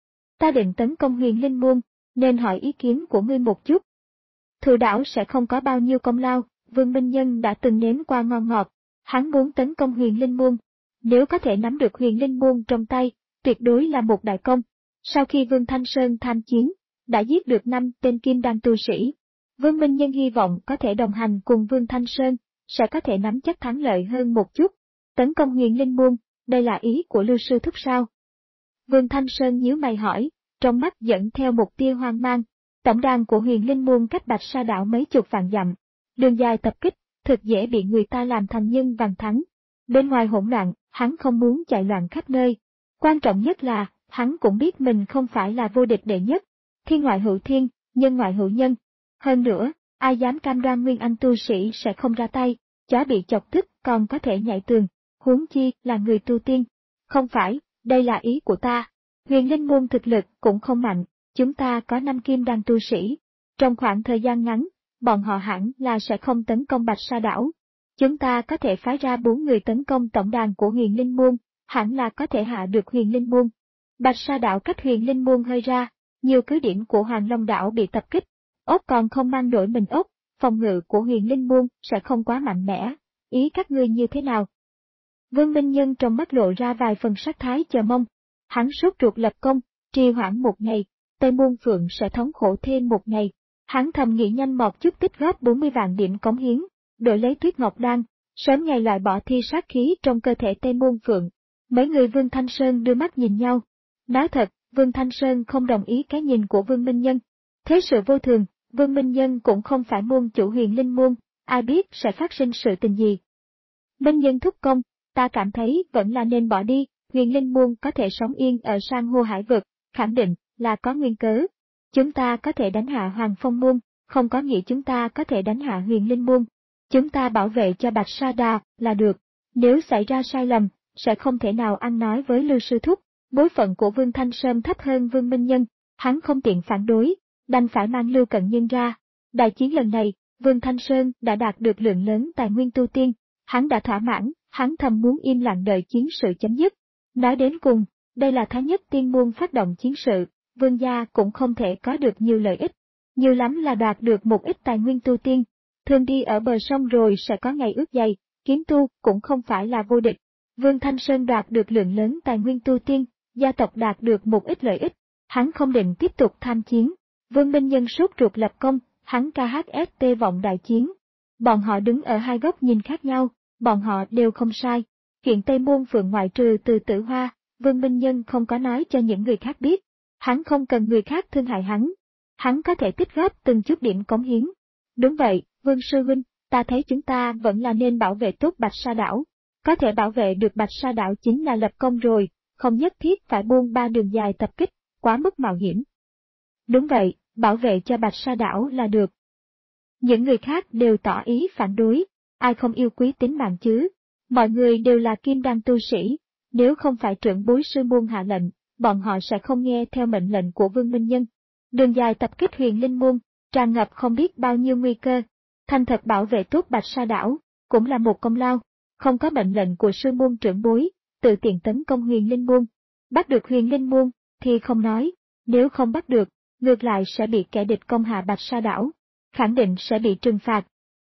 Ta định tấn công Huyền Linh Môn, nên hỏi ý kiến của ngươi một chút. Thù đảo sẽ không có bao nhiêu công lao, Vương Minh Nhân đã từng nếm qua ngon ngọt, hắn muốn tấn công Huyền Linh Môn. Nếu có thể nắm được Huyền Linh Môn trong tay, tuyệt đối là một đại công. Sau khi Vương Thanh Sơn tham chiến, đã giết được năm tên kim đan tu sĩ. Vương Minh Nhân hy vọng có thể đồng hành cùng Vương Thanh Sơn, sẽ có thể nắm chắc thắng lợi hơn một chút. Tấn công Huyền Linh Môn, đây là ý của Lưu sư thúc sao? Vương Thanh Sơn nhíu mày hỏi, trong mắt dẫn theo một tia hoang mang. Tổng đàn của Huyền Linh Môn cách Bạch Sa đảo mấy chục vạn dặm, đường dài tập kích, thực dễ bị người ta làm thành nhân vàng thắng. Bên ngoài hỗn loạn, hắn không muốn chạy loạn khắp nơi. Quan trọng nhất là, hắn cũng biết mình không phải là vô địch đệ nhất. Thiên ngoại hữu thiên, nhân ngoại hữu nhân. Hơn nữa, ai dám cam đoan Nguyên Anh tu sĩ sẽ không ra tay, chó bị chọc tức còn có thể nhảy tường, huống chi là người tu tiên. Không phải, đây là ý của ta. Huyền Linh Môn thực lực cũng không mạnh. Chúng ta có năm kim đan tu sĩ. Trong khoảng thời gian ngắn, bọn họ hẳn là sẽ không tấn công Bạch Sa đảo. Chúng ta có thể phái ra bốn người tấn công tổng đàn của Huyền Linh Môn, hẳn là có thể hạ được Huyền Linh Môn. Bạch Sa đảo cách Huyền Linh Môn hơi ra, nhiều cứ điểm của Hoàng Long đảo bị tập kích. Ốc còn không mang nổi mình ốc, phòng ngự của Huyền Linh Môn sẽ không quá mạnh mẽ. Ý các ngươi như thế nào? Vương Minh Nhân trong mắt lộ ra vài phần sát thái chờ mong. Hắn sốt ruột lập công, trì hoãn một ngày. Tây Môn Phượng sẽ thống khổ thêm một ngày. Hắn thầm nghĩ nhanh một chút tích góp bốn mươi vạn điểm cống hiến, đổi lấy Tuyết Ngọc Đan, sớm ngày loại bỏ thi sát khí trong cơ thể Tây Môn Phượng. Mấy người Vương Thanh Sơn đưa mắt nhìn nhau. Nói thật, Vương Thanh Sơn không đồng ý cái nhìn của Vương Minh Nhân. Thế sự vô thường, Vương Minh Nhân cũng không phải môn chủ Huyền Linh môn, ai biết sẽ phát sinh sự tình gì. Minh Nhân thúc công, ta cảm thấy vẫn là nên bỏ đi, Huyền Linh môn có thể sống yên ở san hô hải vực, khẳng định là có nguyên cớ. Chúng ta có thể đánh hạ Hoàng Phong môn, không có nghĩa chúng ta có thể đánh hạ Huyền Linh môn. Chúng ta bảo vệ cho Bạch Sa Đà là được. Nếu xảy ra sai lầm, sẽ không thể nào ăn nói với Lưu sư thúc. Bối phận của Vương Thanh Sơn thấp hơn Vương Minh Nhân, hắn không tiện phản đối, đành phải mang Lưu Cận Nhân ra. Đại chiến lần này, Vương Thanh Sơn đã đạt được lượng lớn tài nguyên tu tiên, hắn đã thỏa mãn, hắn thầm muốn im lặng đợi chiến sự chấm dứt. Nói đến cùng, đây là Thái Nhất Tiên môn phát động chiến sự, Vương gia cũng không thể có được nhiều lợi ích, nhiều lắm là đạt được một ít tài nguyên tu tiên. Thường đi ở bờ sông rồi sẽ có ngày ướt dày, kiếm tu cũng không phải là vô địch. Vương Thanh Sơn đoạt được lượng lớn tài nguyên tu tiên, gia tộc đạt được một ít lợi ích, hắn không định tiếp tục tham chiến. Vương Minh Nhân sốt ruột lập công, hắn ca hát ét tê vọng đại chiến. Bọn họ đứng ở hai góc nhìn khác nhau, bọn họ đều không sai. Chuyện Tây Môn Phượng ngoại trừ từ Tử Hoa, Vương Minh Nhân không có nói cho những người khác biết. Hắn không cần người khác thương hại hắn. Hắn có thể tích góp từng chút điểm cống hiến. Đúng vậy, Vương sư huynh, ta thấy chúng ta vẫn là nên bảo vệ tốt Bạch Sa đảo. Có thể bảo vệ được Bạch Sa đảo chính là lập công rồi, không nhất thiết phải buông ba đường dài tập kích, quá mức mạo hiểm. Đúng vậy, bảo vệ cho Bạch Sa đảo là được. Những người khác đều tỏ ý phản đối, ai không yêu quý tính mạng chứ? Mọi người đều là kim đan tu sĩ, nếu không phải trưởng bối sư môn hạ lệnh, bọn họ sẽ không nghe theo mệnh lệnh của Vương Minh Nhân. Đường dài tập kích Huyền Linh môn, tràn ngập không biết bao nhiêu nguy cơ. Thành thật bảo vệ tốt Bạch Sa đảo, cũng là một công lao. Không có mệnh lệnh của sư môn trưởng bối, tự tiện tấn công Huyền Linh môn. Bắt được Huyền Linh môn, thì không nói, nếu không bắt được, ngược lại sẽ bị kẻ địch công hạ Bạch Sa đảo, khẳng định sẽ bị trừng phạt.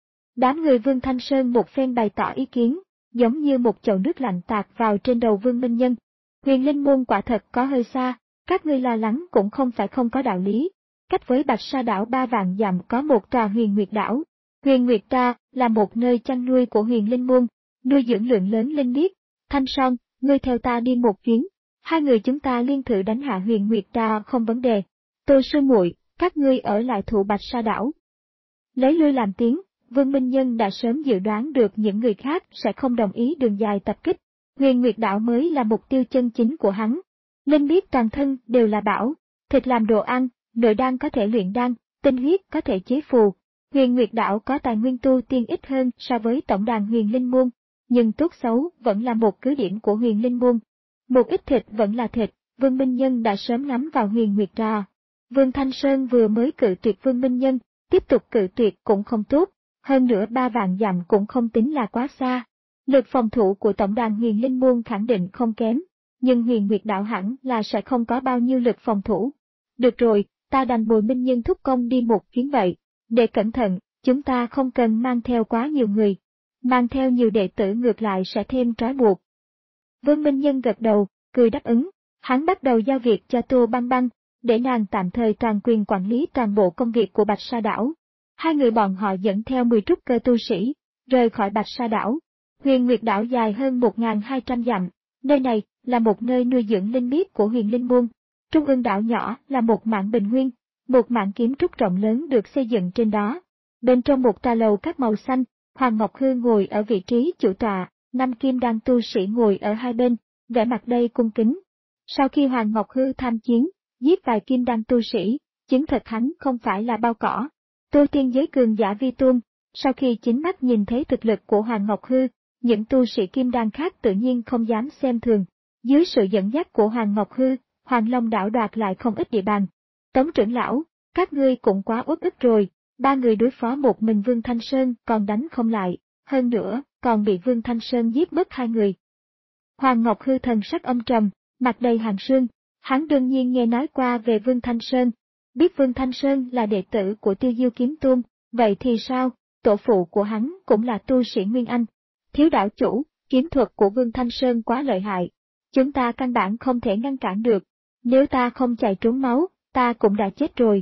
Đám người Vương Thanh Sơn một phen bày tỏ ý kiến, giống như một chậu nước lạnh tạt vào trên đầu Vương Minh Nhân. Huyền Linh môn quả thật có hơi xa, các ngươi lo lắng cũng không phải không có đạo lý. Cách với Bạch Sa đảo ba vạn dặm có một tòa Huyền Nguyệt đảo. Huyền Nguyệt Tra là một nơi chăn nuôi của Huyền Linh môn, nuôi dưỡng lượng lớn linh miết. Thanh Son, ngươi theo ta đi một chuyến, hai người chúng ta liên thử đánh hạ Huyền Nguyệt Tra không vấn đề. Tô sư muội, các ngươi ở lại thủ Bạch Sa đảo. Lấy lui làm tiếng, Vương Minh Nhân đã sớm dự đoán được những người khác sẽ không đồng ý đường dài tập kích. Huyền Nguyệt đảo mới là mục tiêu chân chính của hắn. Linh miết toàn thân đều là bảo, thịt làm đồ ăn, nội đan có thể luyện đan, tinh huyết có thể chế phù. Huyền Nguyệt đảo có tài nguyên tu tiên ít hơn so với tổng đàn Huyền Linh môn, nhưng tốt xấu vẫn là một cứ điểm của Huyền Linh môn. Một ít thịt vẫn là thịt, Vương Minh Nhân đã sớm nắm vào Huyền Nguyệt Trà. Vương Thanh Sơn vừa mới cự tuyệt Vương Minh Nhân, tiếp tục cự tuyệt cũng không tốt, hơn nữa ba vạn dặm cũng không tính là quá xa. Lực phòng thủ của tổng đàn Huyền Linh môn khẳng định không kém, nhưng Huyền Nguyệt đảo hẳn là sẽ không có bao nhiêu lực phòng thủ. Được rồi, ta đành bồi Minh Nhân thúc công đi một chuyến vậy. Để cẩn thận, chúng ta không cần mang theo quá nhiều người. Mang theo nhiều đệ tử ngược lại sẽ thêm trói buộc. Vương Minh Nhân gật đầu, cười đáp ứng. Hắn bắt đầu giao việc cho Tô Băng Băng, để nàng tạm thời toàn quyền quản lý toàn bộ công việc của Bạch Sa đảo. Hai người bọn họ dẫn theo mười trúc cơ tu sĩ, rời khỏi Bạch Sa đảo. Huyền Nguyệt đảo dài hơn một nghìn hai trăm dặm, nơi này là một nơi nuôi dưỡng linh miết của Huyền Linh môn. Trung ương đảo nhỏ là một mảng bình nguyên, một mảng kiếm trúc rộng lớn được xây dựng trên đó. Bên trong một tòa lầu các màu xanh, Hoàng Ngọc Hư ngồi ở vị trí chủ tọa, năm kim đan tu sĩ ngồi ở hai bên, vẻ mặt đầy cung kính. Sau khi Hoàng Ngọc Hư tham chiến, giết vài kim đan tu sĩ, chứng thật hắn không phải là bao cỏ. Tu tiên giới cường giả vi tôn, sau khi chính mắt nhìn thấy thực lực của Hoàng Ngọc Hư, những tu sĩ kim đan khác tự nhiên không dám xem thường. Dưới sự dẫn dắt của Hoàng Ngọc Hư, Hoàng Long đảo đoạt lại không ít địa bàn. Tống trưởng lão, các ngươi cũng quá uất ức rồi, ba người đối phó một mình Vương Thanh Sơn còn đánh không lại, hơn nữa, còn bị Vương Thanh Sơn giết mất hai người. Hoàng Ngọc Hư thần sắc âm trầm, mặt đầy hàn sương, hắn đương nhiên nghe nói qua về Vương Thanh Sơn, biết Vương Thanh Sơn là đệ tử của Tiêu Diêu Kiếm Tôn, vậy thì sao, tổ phụ của hắn cũng là tu sĩ Nguyên Anh. Thiếu đảo chủ, kiếm thuật của Vương Thanh Sơn quá lợi hại, chúng ta căn bản không thể ngăn cản được, nếu ta không chạy trốn máu, ta cũng đã chết rồi.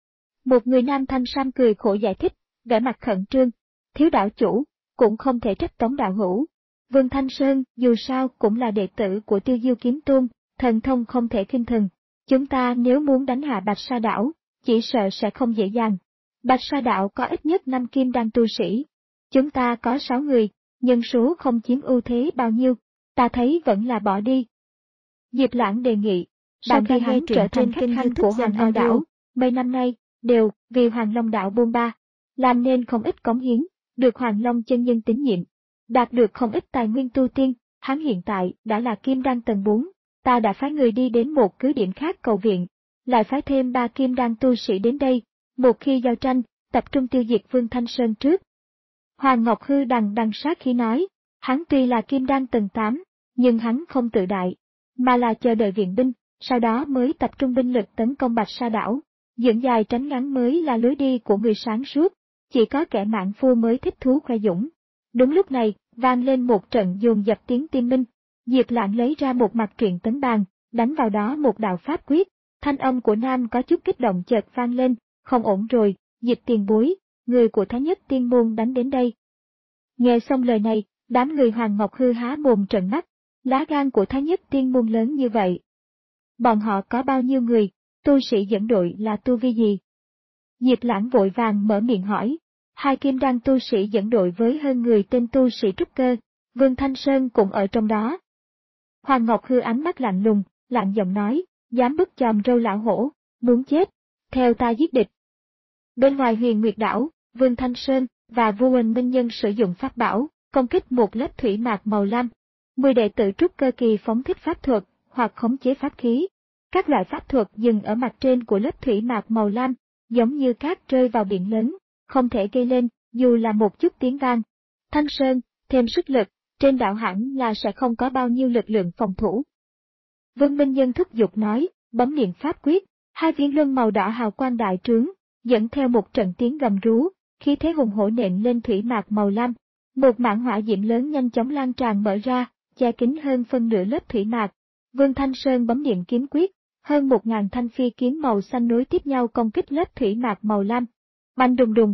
Một người nam thanh sam cười khổ giải thích, vẻ mặt khẩn trương, thiếu đảo chủ, cũng không thể trách Tống đạo hữu. Vương Thanh Sơn dù sao cũng là đệ tử của Tiêu Diêu Kiếm Tôn, thần thông không thể khinh thường. Chúng ta nếu muốn đánh hạ Bạch Sa đảo, chỉ sợ sẽ không dễ dàng. Bạch Sa đảo có ít nhất năm kim đan tu sĩ. Chúng ta có sáu người, nhân số không chiếm ưu thế bao nhiêu, ta thấy vẫn là bỏ đi. Diệp Lãng đề nghị, sau khi hắn trở thành khách khanh của Hoàng Long đảo, mấy năm nay, đều vì Hoàng Long đảo buôn ba, làm nên không ít cống hiến, được Hoàng Long chân nhân tín nhiệm, đạt được không ít tài nguyên tu tiên, hắn hiện tại đã là kim đan tầng bốn, ta đã phái người đi đến một cứ điểm khác cầu viện, lại phái thêm ba kim đan tu sĩ đến đây, một khi giao tranh, tập trung tiêu diệt Vương Thanh Sơn trước. Hoàng Ngọc Hư đằng đằng sát khí nói, hắn tuy là kim đan tầng tám, nhưng hắn không tự đại, mà là chờ đợi viện binh, sau đó mới tập trung binh lực tấn công Bạch Sa đảo. Dưỡng dài tránh ngắn mới là lối đi của người sáng suốt, chỉ có kẻ mãn phu mới thích thú khoe dũng. Đúng lúc này, vang lên một trận dồn dập tiếng tim minh, Diệp Lãng lấy ra một mặt truyện tấn bàn, đánh vào đó một đạo pháp quyết, thanh âm của Nam có chút kích động chợt vang lên, không ổn rồi, Diệp tiền bối, người của Thái Nhất Tiên Môn đánh đến đây. Nghe xong lời này, đám người Hoàng Ngọc Hư há mồm trợn mắt, lá gan của Thái Nhất Tiên Môn lớn như vậy. Bọn họ có bao nhiêu người, tu sĩ dẫn đội là tu vi gì? Diệp Lãng vội vàng mở miệng hỏi, hai kim đan tu sĩ dẫn đội với hơn người tên tu sĩ trúc cơ, Vương Thanh Sơn cũng ở trong đó. Hoàng Ngọc Hư ánh mắt lạnh lùng, lạnh giọng nói, dám bức chòm râu lão hổ, muốn chết, theo ta giết địch. Bên ngoài Huyền Nguyệt đảo, Vương Thanh Sơn và Vu Huỳnh Minh Nhân sử dụng pháp bảo, công kích một lớp thủy mạc màu lam. Mười đệ tử trúc cơ kỳ phóng thích pháp thuật, hoặc khống chế pháp khí. Các loại pháp thuật dừng ở mặt trên của lớp thủy mạc màu lam, giống như cát rơi vào biển lớn, không thể gây lên, dù là một chút tiếng vang. Thanh Sơn, thêm sức lực, trên đảo hẳn là sẽ không có bao nhiêu lực lượng phòng thủ. Vương Minh Nhân thúc giục nói, bấm niệm pháp quyết, hai viên luân màu đỏ hào quang đại trướng, dẫn theo một trận tiếng gầm rú, khí thế hùng hổ nện lên thủy mạc màu lam. Một mảng hỏa diễm lớn nhanh chóng lan tràn mở ra, che kín hơn phân nửa lớp thủy mạc. Vương Thanh Sơn bấm niệm kiếm quyết, hơn một ngàn thanh phi kiếm màu xanh nối tiếp nhau công kích lớp thủy mạc màu lam. Bành đùng đùng.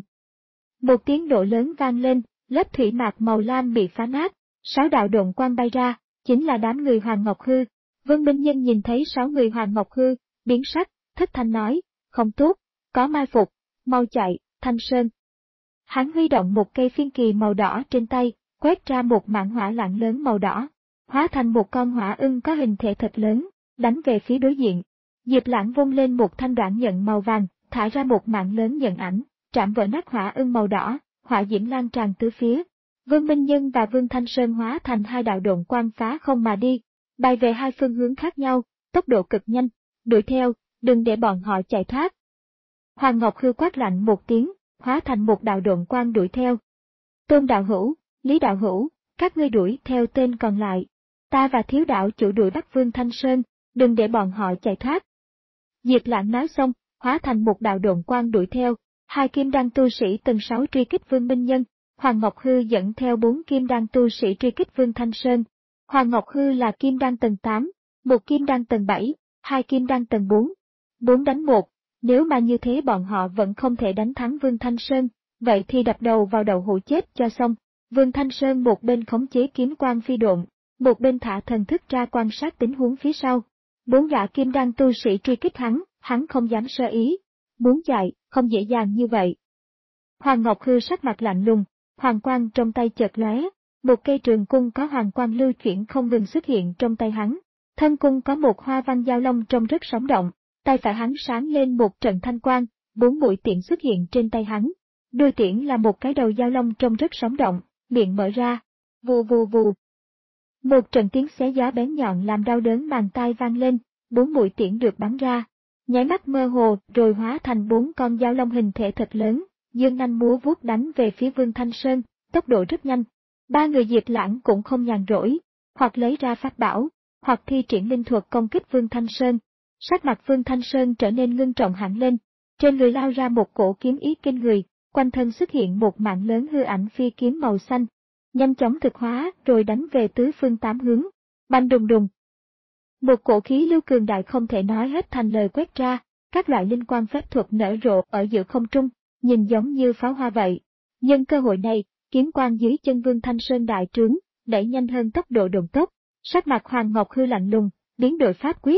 Một tiếng nổ lớn vang lên, lớp thủy mạc màu lam bị phá nát, sáu đạo độn quang bay ra, chính là đám người Hoàng Ngọc Hư. Vương Minh Nhân nhìn thấy sáu người Hoàng Ngọc Hư, biến sắc, thất thanh nói, không tốt, có mai phục, mau chạy, Thanh Sơn. Hắn huy động một cây phiên kỳ màu đỏ trên tay, quét ra một mảng hỏa lạng lớn màu đỏ, hóa thành một con hỏa ưng có hình thể thật lớn, đánh về phía đối diện. Diệp Lãng vung lên một thanh đoạn nhận màu vàng, thả ra một mạng lớn nhận ảnh, chạm vỡ nát hỏa ưng màu đỏ, hỏa diễm lan tràn tứ phía. Vương Minh Nhân và Vương Thanh Sơn hóa thành hai đạo độn quang phá không mà đi, bay về hai phương hướng khác nhau, tốc độ cực nhanh, đuổi theo, đừng để bọn họ chạy thoát. Hoàng Ngọc Hư quát lạnh một tiếng, hóa thành một đạo độn quang đuổi theo. Tôn đạo hữu, Lý đạo hữu, các ngươi đuổi theo tên còn lại. Ta và thiếu đạo chủ đuổi bắt Vương Thanh Sơn, đừng để bọn họ chạy thoát. Diệp Lãng nói xong, hóa thành một đạo độn quang đuổi theo, hai kim đan tu sĩ tầng sáu truy kích Vương Minh Nhân, Hoàng Ngọc Hư dẫn theo bốn kim đan tu sĩ truy kích Vương Thanh Sơn. Hoàng Ngọc Hư là kim đan tầng tám, một kim đan tầng bảy, hai kim đan tầng bốn. Bốn đánh một, nếu mà như thế bọn họ vẫn không thể đánh thắng Vương Thanh Sơn, vậy thì đập đầu vào đầu hũ chết cho xong. Vương Thanh Sơn một bên khống chế kiếm quang phi độn, một bên thả thần thức ra quan sát tình huống phía sau. Bốn gã kim đan tu sĩ truy kích hắn, hắn không dám sơ ý. Muốn chạy, không dễ dàng như vậy. Hoàng Ngọc Hư sắc mặt lạnh lùng, hoàng quang trong tay chợt lóe, một cây trường cung có hoàng quang lưu chuyển không ngừng xuất hiện trong tay hắn. Thân cung có một hoa văn giao long trông rất sống động, tay phải hắn sáng lên một trận thanh quang, bốn mũi tiễn xuất hiện trên tay hắn. Đuôi tiễn là một cái đầu giao long trông rất sống động, miệng mở ra, vù vù vù. Một trận tiếng xé gió bén nhọn làm đau đớn màng tai vang lên, bốn mũi tiễn được bắn ra, nháy mắt mơ hồ rồi hóa thành bốn con giao long hình thể thật lớn, dương nanh múa vuốt đánh về phía Vương Thanh Sơn, tốc độ rất nhanh. Ba người Diệp Lãng cũng không nhàn rỗi, hoặc lấy ra pháp bảo, hoặc thi triển linh thuật công kích Vương Thanh Sơn. Sắc mặt Vương Thanh Sơn trở nên ngưng trọng hẳn lên, trên người lao ra một cổ kiếm ý kinh người, quanh thân xuất hiện một mạng lớn hư ảnh phi kiếm màu xanh, nhanh chóng thực hóa rồi đánh về tứ phương tám hướng. Bành đùng đùng. Một cổ khí lưu cường đại không thể nói hết thành lời quét ra, các loại linh quang phép thuật nở rộ ở giữa không trung, nhìn giống như pháo hoa vậy. Nhân cơ hội này, kiếm quang dưới chân Vương Thanh Sơn đại trướng, đẩy nhanh hơn tốc độ độn tốc. Sắc mặt Hoàng Ngọc Hư lạnh lùng, biến đổi pháp quyết,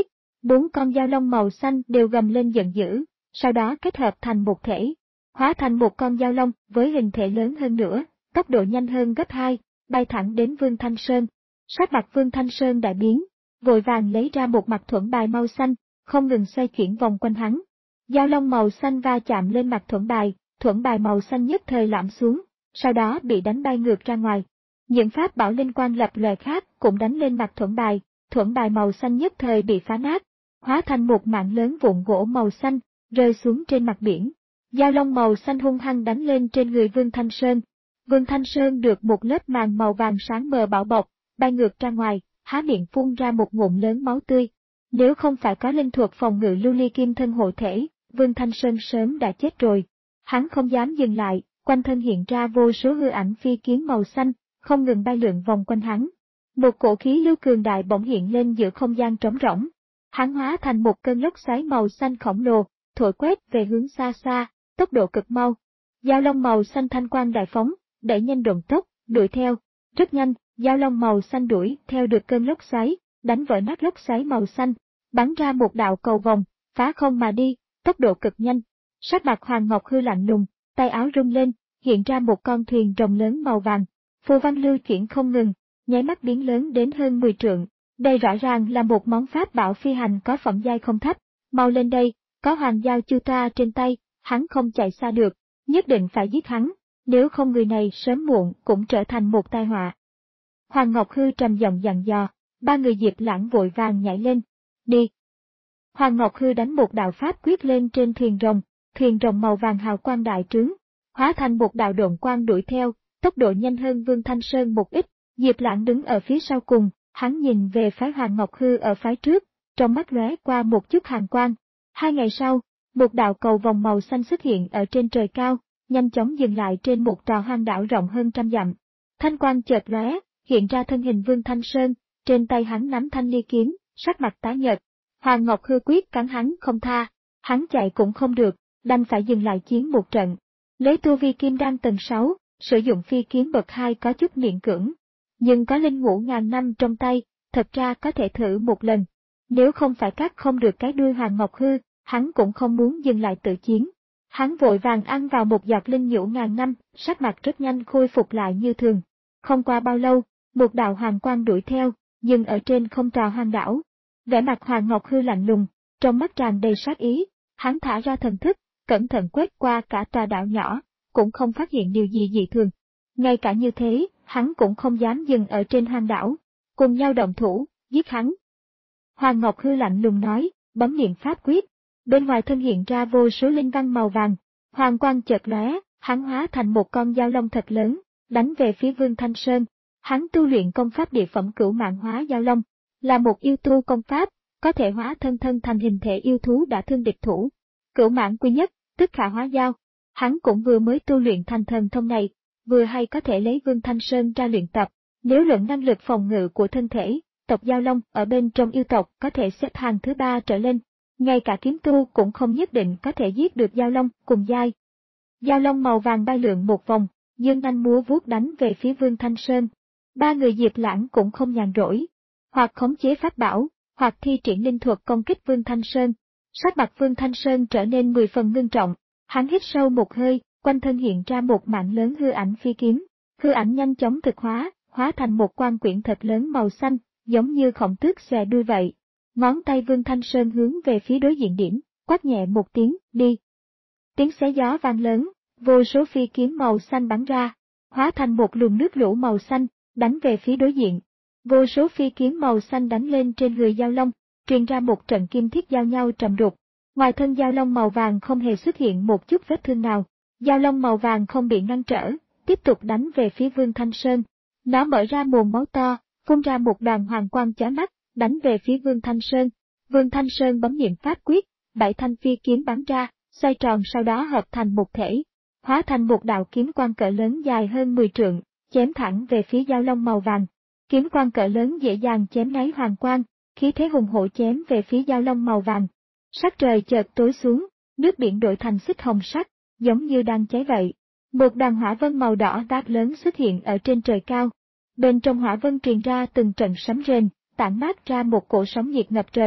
Bốn con dao long màu xanh đều gầm lên giận dữ, sau đó kết hợp thành một thể, hóa thành một con dao long với hình thể lớn hơn nữa, tốc độ nhanh hơn gấp hai, bay thẳng đến Vương Thanh Sơn. Sắc mặt Vương Thanh Sơn đại biến, vội vàng lấy ra một mặt thuẫn bài màu xanh, không ngừng xoay chuyển vòng quanh hắn. Dao long màu xanh va chạm lên mặt thuẫn bài, thuẫn bài màu xanh nhất thời lõm xuống, sau đó bị đánh bay ngược ra ngoài. Những pháp bảo linh quan lập lòe khác cũng đánh lên mặt thuẫn bài, thuẫn bài màu xanh nhất thời bị phá nát, hóa thành một mảng lớn vụn gỗ màu xanh, rơi xuống trên mặt biển. Dao long màu xanh hung hăng đánh lên trên người Vương Thanh Sơn. Vương Thanh Sơn được một lớp màng màu vàng sáng mờ bảo bọc, bay ngược ra ngoài, há miệng phun ra một ngụm lớn máu tươi. Nếu không phải có linh thuật phòng ngự lưu ly kim thân hộ thể, Vương Thanh Sơn sớm đã chết rồi. Hắn không dám dừng lại, quanh thân hiện ra vô số hư ảnh phi kiếm màu xanh, không ngừng bay lượn vòng quanh hắn. Một cổ khí lưu cường đại bỗng hiện lên giữa không gian trống rỗng. Hắn hóa thành một cơn lốc xoáy màu xanh khổng lồ, thổi quét về hướng xa xa, tốc độ cực mau. Dao long màu xanh thanh quang đại phóng, đẩy nhanh độn tốc, đuổi theo. Rất nhanh, dao long màu xanh đuổi theo được cơn lốc xoáy, đánh vỡ nát lốc xoáy màu xanh, bắn ra một đạo cầu vòng, phá không mà đi, tốc độ cực nhanh. Sắc mặt Hoàng Ngọc Hư lạnh lùng, tay áo rung lên, hiện ra một con thuyền rồng lớn màu vàng. Phù văn lưu chuyển không ngừng, nháy mắt biến lớn đến hơn mười trượng. Đây rõ ràng là một món pháp bảo phi hành có phẩm giai không thấp. Mau lên đây, có hoàng giao chu toa trên tay, hắn không chạy xa được, nhất định phải giết hắn, nếu không người này sớm muộn cũng trở thành một tai họa. Hoàng Ngọc Hư trầm giọng dặn dò, ba người Diệp Lãng vội vàng nhảy lên. Đi! Hoàng Ngọc Hư đánh một đạo pháp quyết lên trên thuyền rồng, thuyền rồng màu vàng hào quang đại trướng, hóa thành một đạo độn quang đuổi theo, tốc độ nhanh hơn Vương Thanh Sơn một ít. Diệp Lãng đứng ở phía sau cùng, hắn nhìn về phái Hoàng Ngọc Hư ở phái trước, trong mắt lóe qua một chút hàn quang. Hai ngày sau, một đạo cầu vòng màu xanh xuất hiện ở trên trời cao, nhanh chóng dừng lại trên một tòa hoang đảo rộng hơn trăm dặm. Thanh quang chợt lóe, hiện ra thân hình Vương Thanh Sơn, trên tay hắn nắm thanh ly kiếm, sắc mặt tái nhợt. Hoàng Ngọc Hư quyết cắn hắn không tha, hắn chạy cũng không được, đành phải dừng lại chiến một trận. Lấy tu vi kim đan tầng sáu, sử dụng phi kiếm bậc hai có chút miễn cưỡng. Nhưng có linh ngũ ngàn năm trong tay, thật ra có thể thử một lần. Nếu không phải cắt không được cái đuôi Hoàng Ngọc Hư, hắn cũng không muốn dừng lại tự chiến. Hắn vội vàng ăn vào một giọt linh nhũ ngàn năm, sắc mặt rất nhanh khôi phục lại như thường. Không qua bao lâu, một đạo hoàng quang đuổi theo, dừng ở trên không tòa hoang đảo. Vẻ mặt Hoàng Ngọc Hư lạnh lùng, trong mắt tràn đầy sát ý, hắn thả ra thần thức, cẩn thận quét qua cả tòa đảo nhỏ, cũng không phát hiện điều gì dị thường. Ngay cả như thế, hắn cũng không dám dừng ở trên hoang đảo, cùng nhau động thủ, giết hắn. Hoàng Ngọc Hư lạnh lùng nói, bấm niệm pháp quyết, bên ngoài thân hiện ra vô số linh văn màu vàng, hoàng quang chợt lóe, hắn hóa thành một con dao long thật lớn, đánh về phía Vương Thanh Sơn. Hắn tu luyện công pháp địa phẩm cửu mạng hóa dao long, là một yêu tu công pháp, có thể hóa thân thân thành hình thể yêu thú đã thương địch thủ. Cửu mạng quy nhất, tức khả hóa dao. Hắn cũng vừa mới tu luyện thành thần thông này, vừa hay có thể lấy Vương Thanh Sơn ra luyện tập. Nếu luận năng lực phòng ngự của thân thể, tộc Dao Long ở bên trong yêu tộc có thể xếp hàng thứ ba trở lên. Ngay cả kiếm tu cũng không nhất định có thể giết được Dao Long cùng giai. Dao Long màu vàng bay lượn một vòng, dương nhanh múa vuốt đánh về phía Vương Thanh Sơn. Ba người Diệp Lãng cũng không nhàn rỗi, hoặc khống chế pháp bảo, hoặc thi triển linh thuật công kích Vương Thanh Sơn. Sắc mặt Vương Thanh Sơn trở nên mười phần ngưng trọng, hắn hít sâu một hơi, quanh thân hiện ra một mảng lớn hư ảnh phi kiếm. Hư ảnh nhanh chóng thực hóa, hóa thành một quan quyển thật lớn màu xanh, giống như khổng tước xòe đuôi vậy. Ngón tay Vương Thanh Sơn hướng về phía đối diện điểm, quát nhẹ một tiếng, đi. Tiếng xé gió vang lớn, vô số phi kiếm màu xanh bắn ra, hóa thành một luồng nước lũ màu xanh, đánh về phía đối diện. Vô số phi kiếm màu xanh đánh lên trên người Dao Long, truyền ra một trận kim thiết giao nhau trầm đục. Ngoài thân Dao Long màu vàng không hề xuất hiện một chút vết thương nào, Dao Long màu vàng không bị ngăn trở, tiếp tục đánh về phía Vương Thanh Sơn. Nó mở ra mồm máu to, phun ra một đoàn hoàng quang chói mắt, đánh về phía Vương Thanh Sơn. Vương Thanh Sơn bấm niệm pháp quyết, bảy thanh phi kiếm bắn ra, xoay tròn sau đó hợp thành một thể, hóa thành một đạo kiếm quang cỡ lớn dài hơn mười trượng, chém thẳng về phía Dao Long màu vàng. Kiếm quang cỡ lớn dễ dàng chém náy hoàng quang, khí thế hùng hổ chém về phía Dao Long màu vàng. Sắc trời chợt tối xuống, nước biển đổi thành xích hồng sắc, giống như đang cháy vậy. Một đoàn hỏa vân màu đỏ đát lớn xuất hiện ở trên trời cao. Bên trong hỏa vân truyền ra từng trận sấm rền, tản mát ra một cổ sóng nhiệt ngập trời.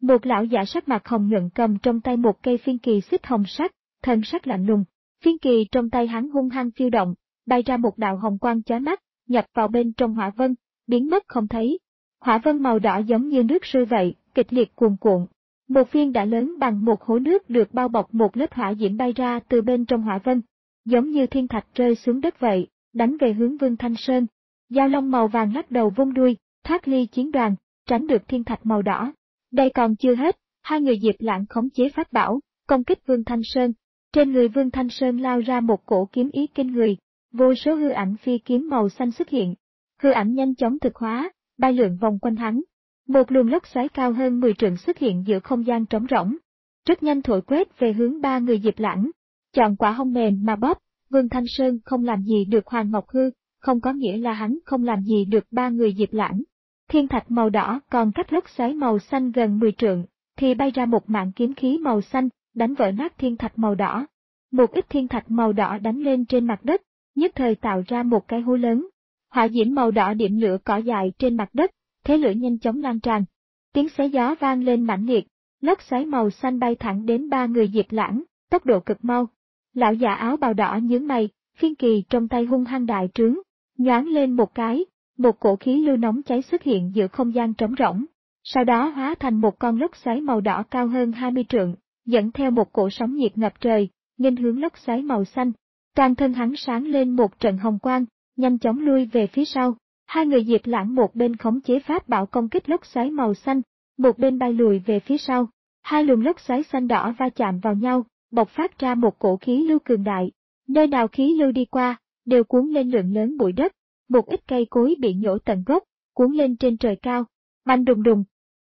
Một lão giả sắc mặt hồng nhuận cầm trong tay một cây phiên kỳ xích hồng sắc, thân sắc lạnh lùng. Phiên kỳ trong tay hắn hung hăng phiêu động, bay ra một đạo hồng quang chói mắt, nhập vào bên trong hỏa vân, biến mất không thấy. Hỏa vân màu đỏ giống như nước sôi vậy, kịch liệt cuồn cuộn. Một viên đã lớn bằng một hố nước được bao bọc một lớp hỏa diễm bay ra từ bên trong hỏa vân, giống như thiên thạch rơi xuống đất vậy, đánh về hướng Vương Thanh Sơn. Dao long màu vàng lắc đầu vung đuôi, thoát ly chiến đoàn, tránh được thiên thạch màu đỏ. Đây còn chưa hết, hai người Diệp Lãng khống chế pháp bảo, công kích Vương Thanh Sơn. Trên người Vương Thanh Sơn lao ra một cổ kiếm ý kinh người, vô số hư ảnh phi kiếm màu xanh xuất hiện. Hư ảnh nhanh chóng thực hóa, bay lượn vòng quanh hắn. Một luồng lốc xoáy cao hơn mười trượng xuất hiện giữa không gian trống rỗng, rất nhanh thổi quét về hướng ba người Diệp Lãng. Chọn quả hông mềm mà bóp, Vương Thanh Sơn không làm gì được Hoàng Ngọc Hư, không có nghĩa là hắn không làm gì được ba người Diệp Lãng. Thiên thạch màu đỏ còn cách lốc xoáy màu xanh gần mười trượng, thì bay ra một mạng kiếm khí màu xanh, đánh vỡ nát thiên thạch màu đỏ. Một ít thiên thạch màu đỏ đánh lên trên mặt đất, nhất thời tạo ra một cái hố lớn. Hỏa diễm màu đỏ điểm lửa cỏ dại trên mặt đất, thế lửa nhanh chóng lan tràn. Tiếng xé gió vang lên mãnh liệt, lốc xoáy màu xanh bay thẳng đến ba người Diệp Lãng, tốc độ cực mau. Lão già áo bào đỏ nhướng mày, phiên kỳ trong tay hung hăng đại trướng, nhoáng lên một cái, một cổ khí lưu nóng cháy xuất hiện giữa không gian trống rỗng. Sau đó hóa thành một con lốc xoáy màu đỏ cao hơn hai mươi trượng, dẫn theo một cổ sóng nhiệt ngập trời, nghênh hướng lốc xoáy màu xanh. Toàn thân hắn sáng lên một trận hồng quang, nhanh chóng lui về phía sau. Hai người Diệp Lãng một bên khống chế pháp bảo công kích lốc xoáy màu xanh, một bên bay lùi về phía sau. Hai luồng lốc xoáy xanh đỏ va chạm vào nhau, bộc phát ra một cổ khí lưu cường đại. Nơi nào khí lưu đi qua, đều cuốn lên lượng lớn bụi đất, một ít cây cối bị nhổ tận gốc, cuốn lên trên trời cao. Bành đùng đùng.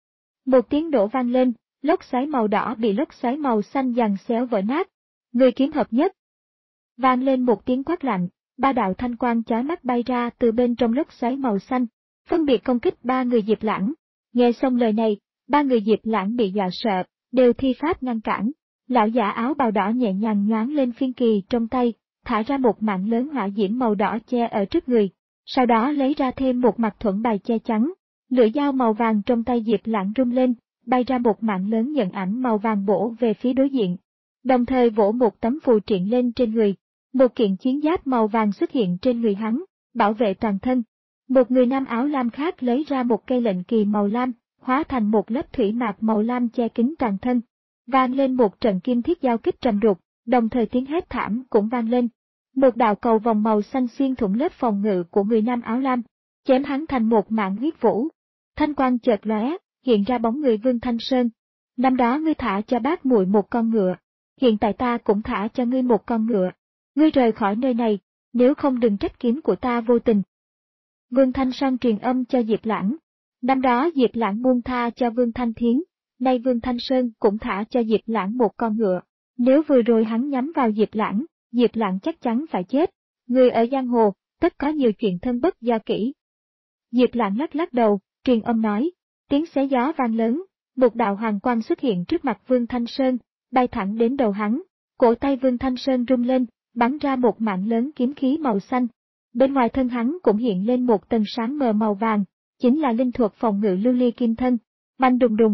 Một tiếng nổ vang lên, lốc xoáy màu đỏ bị lốc xoáy màu xanh giằng xéo vỡ nát. Người kiếm hợp nhất. Vang lên một tiếng quát lạnh, ba đạo thanh quang chói mắt bay ra từ bên trong lốc xoáy màu xanh, phân biệt công kích ba người Diệp Lãng. Nghe xong lời này, ba người Diệp Lãng bị dọa sợ, đều thi pháp ngăn cản. Lão giả áo bào đỏ nhẹ nhàng nhoáng lên phiên kỳ trong tay, thả ra một mạng lớn hỏa diễm màu đỏ che ở trước người, sau đó lấy ra thêm một mặt thuẫn bài che chắn. Lưỡi dao màu vàng trong tay Diệp Lãng rung lên, bay ra một mạng lớn nhận ảnh màu vàng bổ về phía đối diện. Đồng thời vỗ một tấm phù triện lên trên người. Một kiện chiến giáp màu vàng xuất hiện trên người hắn, bảo vệ toàn thân. Một người nam áo lam khác lấy ra một cây lệnh kỳ màu lam, hóa thành một lớp thủy mạc màu lam che kín toàn thân. Vang lên một trận kim thiết giao kích trầm đục, đồng thời tiếng hét thảm cũng vang lên. Một đạo cầu vòng màu xanh xuyên thủng lớp phòng ngự của người nam áo lam, chém hắn thành một mạng huyết vũ. Thanh quang chợt lóe, hiện ra bóng người Vương Thanh Sơn. Năm đó ngươi thả cho bác muội một con ngựa, hiện tại ta cũng thả cho ngươi một con ngựa. Ngươi rời khỏi nơi này, nếu không đừng trách kiếm của ta vô tình. Vương Thanh Sơn truyền âm cho Diệp Lãng. Năm đó Diệp Lãng buông tha cho Vương Thanh Thiến, nay Vương Thanh Sơn cũng thả cho Diệp Lãng một con ngựa. Nếu vừa rồi hắn nhắm vào Diệp Lãng, Diệp Lãng chắc chắn phải chết. Người ở giang hồ, tất có nhiều chuyện thân bất do kỹ. Diệp Lãng lắc lắc đầu, truyền âm nói. Tiếng xé gió vang lớn, một đạo hoàng quang xuất hiện trước mặt Vương Thanh Sơn, bay thẳng đến đầu hắn. Cổ tay Vương Thanh Sơn rung lên, bắn ra một mạng lớn kiếm khí màu xanh. Bên ngoài thân hắn cũng hiện lên một tầng sáng mờ màu vàng, chính là linh thuật phòng ngự lưu ly kim thân. Bành đùng đùng.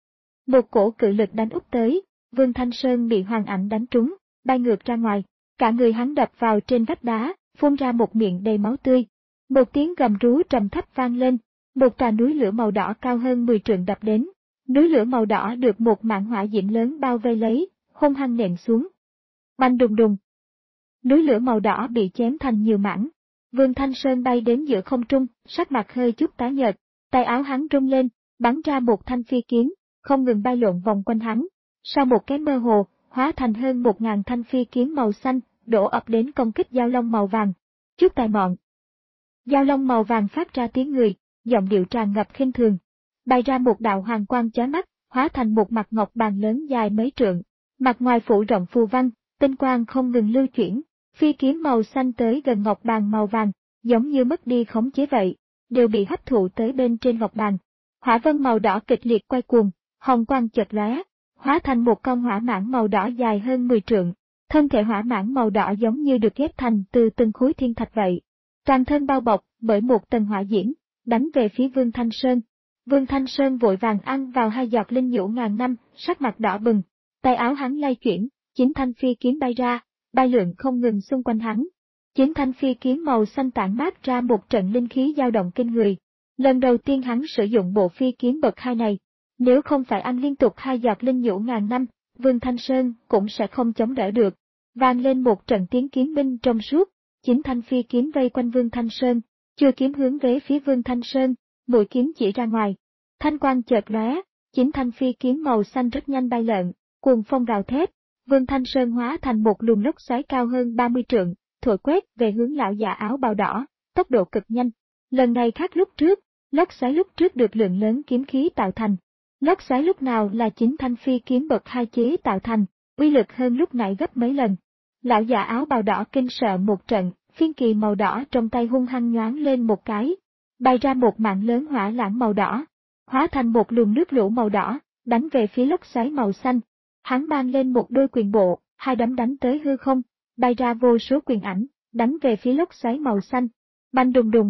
Một cổ cự lực đánh úp tới, Vương Thanh Sơn bị hoàng ảnh đánh trúng, bay ngược ra ngoài, cả người hắn đập vào trên vách đá, phun ra một miệng đầy máu tươi. Một tiếng gầm rú trầm thấp vang lên, một tòa núi lửa màu đỏ cao hơn mười trượng đập đến. Núi lửa màu đỏ được một mạng hỏa diễm lớn bao vây lấy, hung hăng nện xuống. Bành đùng đùng. Núi lửa màu đỏ bị chém thành nhiều mảng. Vương Thanh Sơn bay đến giữa không trung, sắc mặt hơi chút tái nhợt, tay áo hắn rung lên, bắn ra một thanh phi kiếm, không ngừng bay lộn vòng quanh hắn. Sau một cái mơ hồ, hóa thành hơn một ngàn thanh phi kiếm màu xanh, đổ ập đến công kích dao long màu vàng. Chút tài mọn. Dao long màu vàng phát ra tiếng người, giọng điệu tràn ngập khinh thường. Bay ra một đạo hoàng quang chói mắt, hóa thành một mặt ngọc bàn lớn dài mấy trượng, mặt ngoài phủ rộng phù văn, tinh quang không ngừng lưu chuyển. Phi kiếm màu xanh tới gần ngọc bàn màu vàng, giống như mất đi khống chế vậy, đều bị hấp thụ tới bên trên ngọc bàn. Hỏa vân màu đỏ kịch liệt quay cuồng, hồng quang chợt lóe, hóa thành một con hỏa mãng màu đỏ dài hơn mười trượng. Thân thể hỏa mãng màu đỏ giống như được ghép thành từ từng khối thiên thạch vậy. Toàn thân bao bọc bởi một tầng hỏa diễm, đánh về phía Vương Thanh Sơn. Vương Thanh Sơn vội vàng ăn vào hai giọt linh nhũ ngàn năm, sắc mặt đỏ bừng, tay áo hắn lay chuyển, chín thanh phi kiếm bay ra, bay lượn không ngừng xung quanh hắn. Chín thanh phi kiếm màu xanh tản mát ra một trận linh khí dao động kinh người. Lần đầu tiên hắn sử dụng bộ phi kiếm bậc hai này, nếu không phải ăn liên tục hai giọt linh nhũ ngàn năm, Vương Thanh Sơn cũng sẽ không chống đỡ được. Vang lên một trận tiếng kiếm minh trong suốt, chín thanh phi kiếm vây quanh Vương Thanh Sơn, chưa kiếm hướng về phía Vương Thanh Sơn, mũi kiếm chỉ ra ngoài. Thanh quang chợt lóe, chín thanh phi kiếm màu xanh rất nhanh bay lượn, cuồng phong rào thét, Vương Thanh Sơn hóa thành một luồng lốc xoáy cao hơn ba mươi trượng, thổi quét về hướng lão già áo bào đỏ, tốc độ cực nhanh. Lần này khác lúc trước, lốc xoáy lúc trước được lượng lớn kiếm khí tạo thành. Lốc xoáy lúc nào là chín thanh phi kiếm bậc hai chế tạo thành, uy lực hơn lúc nãy gấp mấy lần. Lão già áo bào đỏ kinh sợ một trận, phiên kỳ màu đỏ trong tay hung hăng nhoáng lên một cái, bay ra một mạng lớn hỏa lãng màu đỏ, hóa thành một luồng nước lũ màu đỏ, đánh về phía lốc xoáy màu xanh. Hắn mang lên một đôi quyền bộ, hai đấm đánh tới hư không, bay ra vô số quyền ảnh, đánh về phía lốc xoáy màu xanh. Banh đùng đùng.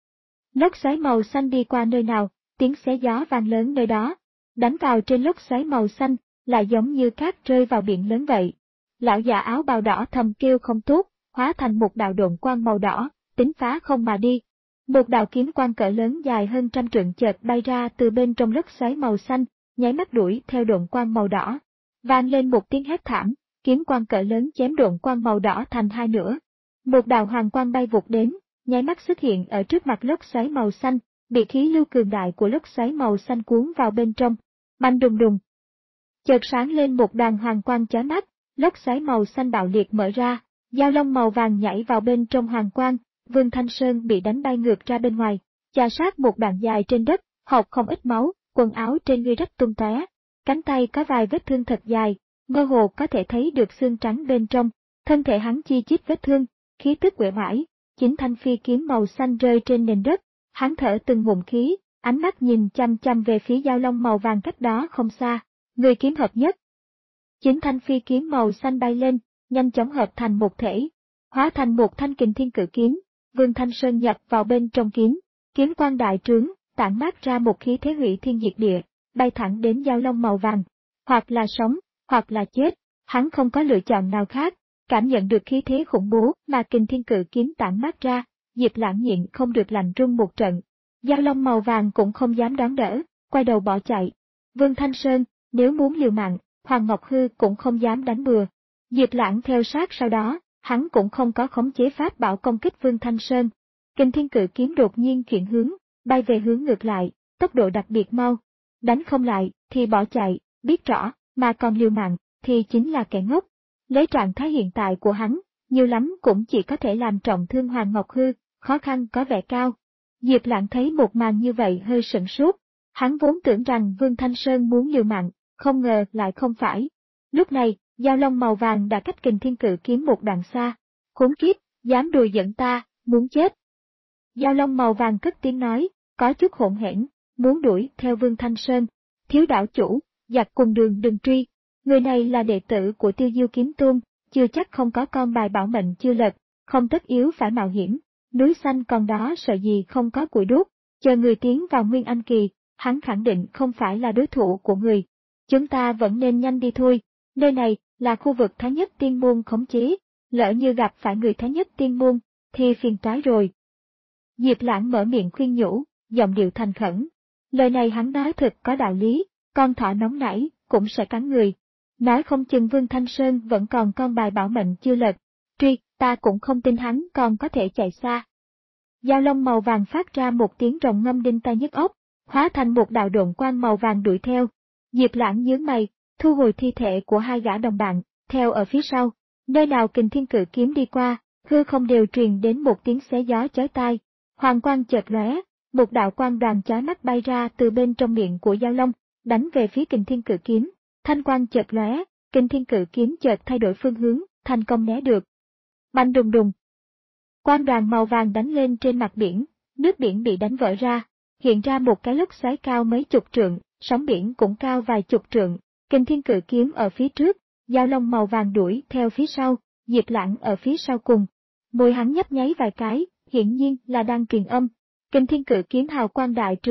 Lốc xoáy màu xanh đi qua nơi nào, tiếng xé gió vang lớn nơi đó, đánh vào trên lốc xoáy màu xanh, lại giống như cát rơi vào biển lớn vậy. Lão già áo bào đỏ thầm kêu không tốt, hóa thành một đạo độn quang màu đỏ, tính phá không mà đi. Một đạo kiếm quang cỡ lớn dài hơn trăm trượng chợt bay ra từ bên trong lốc xoáy màu xanh, nháy mắt đuổi theo độn quang màu đỏ. Vang lên một tiếng hét thảm, kiếm quang cỡ lớn chém độn quang màu đỏ thành hai nửa. Một đạo hoàng quang bay vụt đến, nháy mắt xuất hiện ở trước mặt lốc xoáy màu xanh, bị khí lưu cường đại của lốc xoáy màu xanh cuốn vào bên trong. Banh đùng đùng. Chợt sáng lên một đoàn hoàng quang chói mắt, lốc xoáy màu xanh bạo liệt mở ra, dao long màu vàng nhảy vào bên trong hoàng quang, Vương Thanh Sơn bị đánh bay ngược ra bên ngoài, chà sát một đoạn dài trên đất, hộc không ít máu, quần áo trên người rách tung tóe, cánh tay có vài vết thương thật dài, mơ hồ có thể thấy được xương trắng bên trong, thân thể hắn chi chít vết thương, khí tức uể oải. Chín thanh phi kiếm màu xanh rơi trên nền đất, hắn thở từng ngụm khí, ánh mắt nhìn chăm chăm về phía dao long màu vàng cách đó không xa, người kiếm hợp nhất. Chín thanh phi kiếm màu xanh bay lên, nhanh chóng hợp thành một thể, hóa thành một thanh kình thiên cự kiếm. Vương Thanh Sơn nhập vào bên trong kiếm, kiếm quang đại trướng, tản mát ra một khí thế hủy thiên diệt địa, bay thẳng đến dao long màu vàng, hoặc là sống, hoặc là chết, hắn không có lựa chọn nào khác. Cảm nhận được khí thế khủng bố mà kình thiên cự kiếm tản mát ra, Diệp Lãng nhịn không được lạnh run một trận. Dao long màu vàng cũng không dám đón đỡ, quay đầu bỏ chạy. Vương Thanh Sơn, nếu muốn liều mạng, Hoàng Ngọc Hư cũng không dám đánh bừa. Diệp Lãng theo sát sau đó, hắn cũng không có khống chế pháp bảo công kích Vương Thanh Sơn. Kình thiên cự kiếm đột nhiên chuyển hướng, bay về hướng ngược lại, tốc độ đặc biệt mau. Đánh không lại, thì bỏ chạy, biết rõ, mà còn liều mạng, thì chính là kẻ ngốc. Lấy trạng thái hiện tại của hắn, nhiều lắm cũng chỉ có thể làm trọng thương Hoàng Ngọc Hư, khó khăn có vẻ cao. Diệp Lãng thấy một màn như vậy hơi sửng sốt, hắn vốn tưởng rằng Vương Thanh Sơn muốn liều mạng, không ngờ lại không phải. Lúc này, dao long màu vàng đã cách kình thiên cự kiếm một đoạn xa. Khốn kiếp, dám đùa giỡn ta, muốn chết. Dao long màu vàng cất tiếng nói, có chút hỗn hển, muốn đuổi theo Vương Thanh Sơn. Thiếu đảo chủ, giặc cùng đường đừng truy. Người này là đệ tử của Tiêu Diêu Kiếm Tôn, chưa chắc không có con bài bảo mệnh chưa lật, không tất yếu phải mạo hiểm. Núi xanh còn đó sợ gì không có củi đốt, chờ người tiến vào Nguyên Anh Kỳ, hắn khẳng định không phải là đối thủ của người. Chúng ta vẫn nên nhanh đi thôi, nơi này là khu vực Thái Nhất Tiên Môn khống chế, lỡ như gặp phải người Thái Nhất Tiên Môn, thì phiền toái rồi. Diệp Lãng mở miệng khuyên nhủ, giọng điệu thành khẩn. Lời này hắn nói thật có đạo lý, con thỏ nóng nảy, cũng sẽ cắn người. Nói không chừng Vương Thanh Sơn vẫn còn con bài bảo mệnh chưa lật, truy, ta cũng không tin hắn còn có thể chạy xa. Dao long màu vàng phát ra một tiếng rồng ngâm đinh tai nhức óc, hóa thành một đạo độn quang màu vàng đuổi theo. Diệp Lãng nhướng mày, thu hồi thi thể của hai gã đồng bạn, theo ở phía sau, nơi nào kình thiên cự kiếm đi qua, hư không đều truyền đến một tiếng xé gió chói tai. Hoàng quang chợt lóe, một đạo quang đoàn chói mắt bay ra từ bên trong miệng của dao long, đánh về phía kình thiên cự kiếm. Thanh quang chợt lóe, kình thiên cự kiếm chợt thay đổi phương hướng, thành công né được. Banh đùng đùng. Quang đoàn màu vàng đánh lên trên mặt biển, nước biển bị đánh vỡ ra, hiện ra một cái lốc xoáy cao mấy chục trượng, sóng biển cũng cao vài chục trượng. Kình thiên cự kiếm ở phía trước, dao long màu vàng đuổi theo phía sau, Diệp Lãng ở phía sau cùng. Môi hắn nhấp nháy vài cái, hiển nhiên là đang truyền âm. Kình thiên cự kiếm hào quang đại trướng,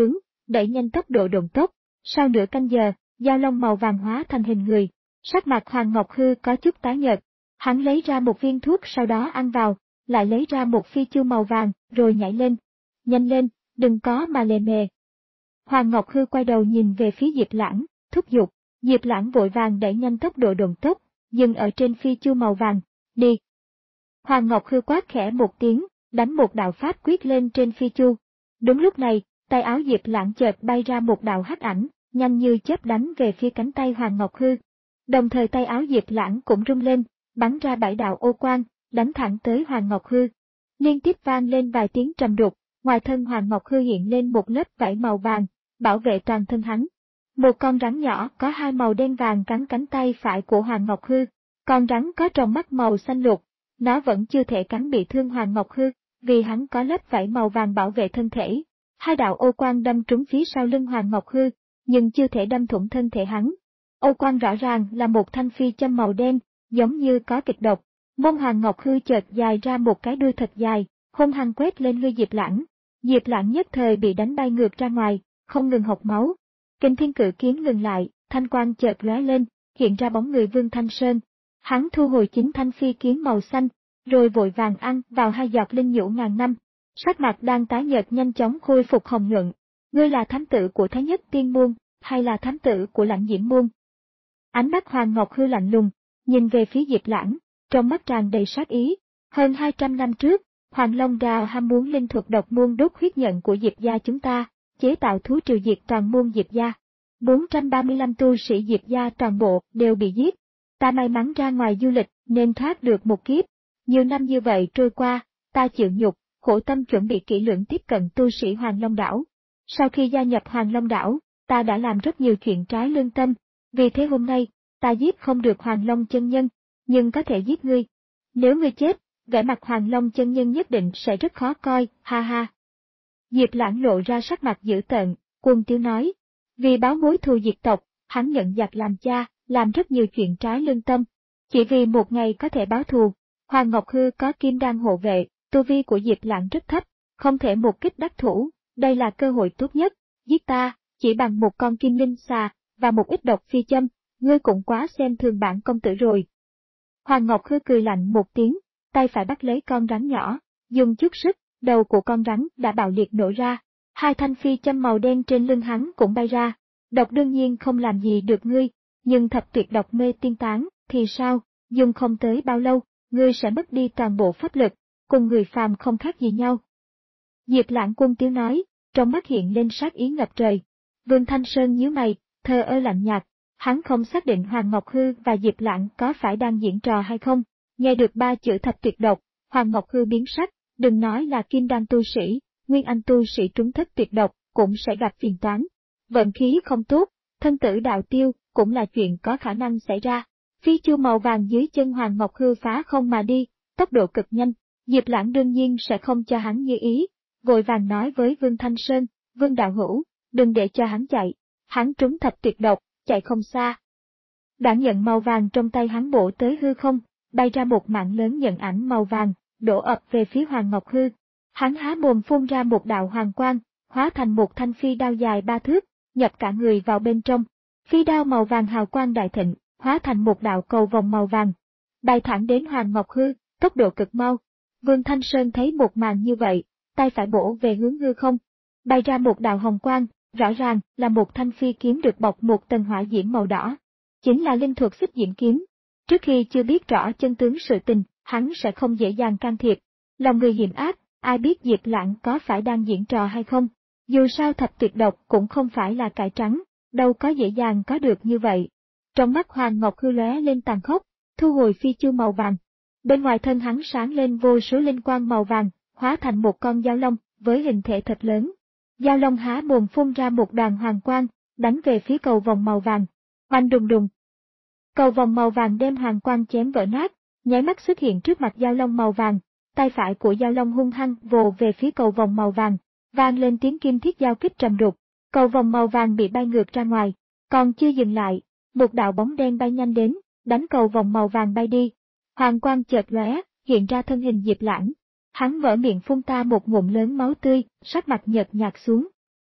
đẩy nhanh tốc độ độn tốc. Sau nửa canh giờ, dao long màu vàng hóa thành hình người. Sắc mặt Hoàng Ngọc Hư có chút tái nhợt. Hắn lấy ra một viên thuốc sau đó ăn vào, lại lấy ra một phi chu màu vàng, rồi nhảy lên. Nhanh lên, đừng có mà lề mề. Hoàng Ngọc Hư quay đầu nhìn về phía Diệp Lãng, thúc giục. Diệp Lãng vội vàng đẩy nhanh tốc độ độn tốc, dừng ở trên phi chu màu vàng. Đi! Hoàng Ngọc Hư quát khẽ một tiếng, đánh một đạo pháp quyết lên trên phi chu. Đúng lúc này, tay áo Diệp Lãng chợt bay ra một đạo hắc ảnh, nhanh như chớp đánh về phía cánh tay Hoàng Ngọc Hư. Đồng thời tay áo Diệp Lãng cũng rung lên, bắn ra bảy đạo ô quang, đánh thẳng tới Hoàng Ngọc Hư. Liên tiếp vang lên vài tiếng trầm đục, ngoài thân Hoàng Ngọc Hư hiện lên một lớp vảy màu vàng, bảo vệ toàn thân hắn. Một con rắn nhỏ có hai màu đen vàng cắn cánh tay phải của Hoàng Ngọc Hư. Con rắn có tròng mắt màu xanh lục, nó vẫn chưa thể cắn bị thương Hoàng Ngọc Hư, vì hắn có lớp vảy màu vàng bảo vệ thân thể. Hai đạo ô quang đâm trúng phía sau lưng Hoàng Ngọc Hư, nhưng chưa thể đâm thủng thân thể hắn. Ô quang rõ ràng là một thanh phi châm màu đen, giống như có kịch độc. Mông Hoàng Ngọc Hư chợt dài ra một cái đuôi thật dài, hung hăng quét lên lưng Diệp Lãng. Diệp Lãng nhất thời bị đánh bay ngược ra ngoài, không ngừng hộc máu. Kình Thiên Cự Kiếm ngừng lại, thanh quang chợt lóe lên, hiện ra bóng người Vương Thanh Sơn. Hắn thu hồi chính thanh phi kiếm màu xanh, rồi vội vàng ăn vào hai giọt linh nhũ ngàn năm. Sắc mặt đang tái nhợt nhanh chóng khôi phục hồng nhuận. Ngươi là thám tử của Thái Nhất Tiên Môn, hay là thám tử của Lãnh Diễm Môn? Ánh mắt Hoàng Ngọc Hư lạnh lùng, nhìn về phía Diệp Lãng, trong mắt tràn đầy sát ý. Hơn hai trăm năm trước, Hoàng Long Đào ham muốn linh thuật độc môn đốt huyết nhận của Diệp gia chúng ta, chế tạo thú trừ diệt toàn môn Diệp gia. bốn trăm ba mươi lăm tu sĩ Diệp gia toàn bộ đều bị giết. Ta may mắn ra ngoài du lịch nên thoát được một kiếp. Nhiều năm như vậy trôi qua, ta chịu nhục, khổ tâm chuẩn bị kỹ lưỡng tiếp cận tu sĩ Hoàng Long Đảo. Sau khi gia nhập Hoàng Long Đảo, ta đã làm rất nhiều chuyện trái lương tâm. Vì thế hôm nay, ta giết không được Hoàng Long chân nhân, nhưng có thể giết ngươi. Nếu ngươi chết, vẻ mặt Hoàng Long chân nhân nhất định sẽ rất khó coi, ha ha. Diệp Lãng lộ ra sắc mặt dữ tợn, cuồng tiếu nói. Vì báo mối thù diệt tộc, hắn nhận giặc làm cha, làm rất nhiều chuyện trái lương tâm. Chỉ vì một ngày có thể báo thù, Hoàng Ngọc Hư có kim đan hộ vệ, tu vi của Diệp Lãng rất thấp, không thể một kích đắc thủ, đây là cơ hội tốt nhất. Giết ta, chỉ bằng một con kim linh xà, và một ít độc phi châm, ngươi cũng quá xem thường bản công tử rồi. Hoàng Ngọc Hư cười lạnh một tiếng, tay phải bắt lấy con rắn nhỏ, dùng chút sức, đầu của con rắn đã bạo liệt nổ ra, hai thanh phi châm màu đen trên lưng hắn cũng bay ra. Độc đương nhiên không làm gì được ngươi, nhưng thập tuyệt độc mê tiên tán, thì sao, dùng không tới bao lâu, ngươi sẽ mất đi toàn bộ pháp lực, cùng người phàm không khác gì nhau. Diệp Lãng Quân tiếng nói, trong mắt hiện lên sát ý ngập trời. Vương Thanh Sơn nhíu mày, thờ ơ lạnh nhạt, hắn không xác định Hoàng Ngọc Hư và Diệp Lãng có phải đang diễn trò hay không. Nghe được ba chữ thập tuyệt độc, Hoàng Ngọc Hư biến sắc, đừng nói là kim đan tu sĩ, nguyên anh tu sĩ trúng thất tuyệt độc cũng sẽ gặp phiền toán. Vận khí không tốt, thân tử đạo tiêu cũng là chuyện có khả năng xảy ra. Phi chu màu vàng dưới chân Hoàng Ngọc Hư phá không mà đi, tốc độ cực nhanh, Diệp Lãng đương nhiên sẽ không cho hắn như ý, vội vàng nói với Vương Thanh Sơn, Vương đạo hữu, đừng để cho hắn chạy, hắn trúng thập tuyệt độc, chạy không xa. Đoạn nhận màu vàng trong tay hắn bổ tới hư không, bay ra một mạng lớn nhận ảnh màu vàng, đổ ập về phía Hoàng Ngọc Hư. Hắn há mồm phun ra một đạo hoàng quang, hóa thành một thanh phi đao dài ba thước, nhập cả người vào bên trong. Phi đao màu vàng hào quang đại thịnh, hóa thành một đạo cầu vòng màu vàng, bay thẳng đến Hoàng Ngọc Hư, tốc độ cực mau. Vương Thanh Sơn thấy một màn như vậy, tay phải bổ về hướng hư không, bay ra một đạo hồng quang, rõ ràng là một thanh phi kiếm được bọc một tầng hỏa diễm màu đỏ. Chính là linh thuật xích diễm kiếm. Trước khi chưa biết rõ chân tướng sự tình, hắn sẽ không dễ dàng can thiệp. Lòng người hiểm ác, ai biết Diệp Lãng có phải đang diễn trò hay không. Dù sao thập tuyệt độc cũng không phải là cải trắng, đâu có dễ dàng có được như vậy. Trong mắt Hoàng Ngọc Hư lóe lên tàn khốc, thu hồi phi chu màu vàng. Bên ngoài thân hắn sáng lên vô số linh quang màu vàng, hóa thành một con dao long với hình thể thật lớn. Dao long há mồm phun ra một đoàn hoàng quang, đánh về phía cầu vòng màu vàng. Oanh đùng đùng. Cầu vòng màu vàng đem hoàng quang chém vỡ nát, nháy mắt xuất hiện trước mặt dao long màu vàng. Tay phải của dao long hung hăng vồ về phía cầu vòng màu vàng, vang lên tiếng kim thiết giao kích trầm đục. Cầu vòng màu vàng bị bay ngược ra ngoài, còn chưa dừng lại, một đạo bóng đen bay nhanh đến, đánh cầu vòng màu vàng bay đi. Hoàng quang chợt lóe, hiện ra thân hình Diệp Lãng. Hắn mở miệng phun ta một ngụm lớn máu tươi, sắc mặt nhợt nhạt xuống.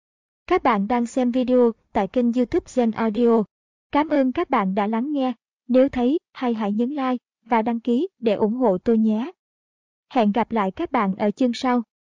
Các bạn đang xem video tại kênh YouTube Gen Audio. Cảm ơn các bạn đã lắng nghe. Nếu thấy hay hãy nhấn like và đăng ký để ủng hộ tôi nhé. Hẹn gặp lại các bạn ở chương sau.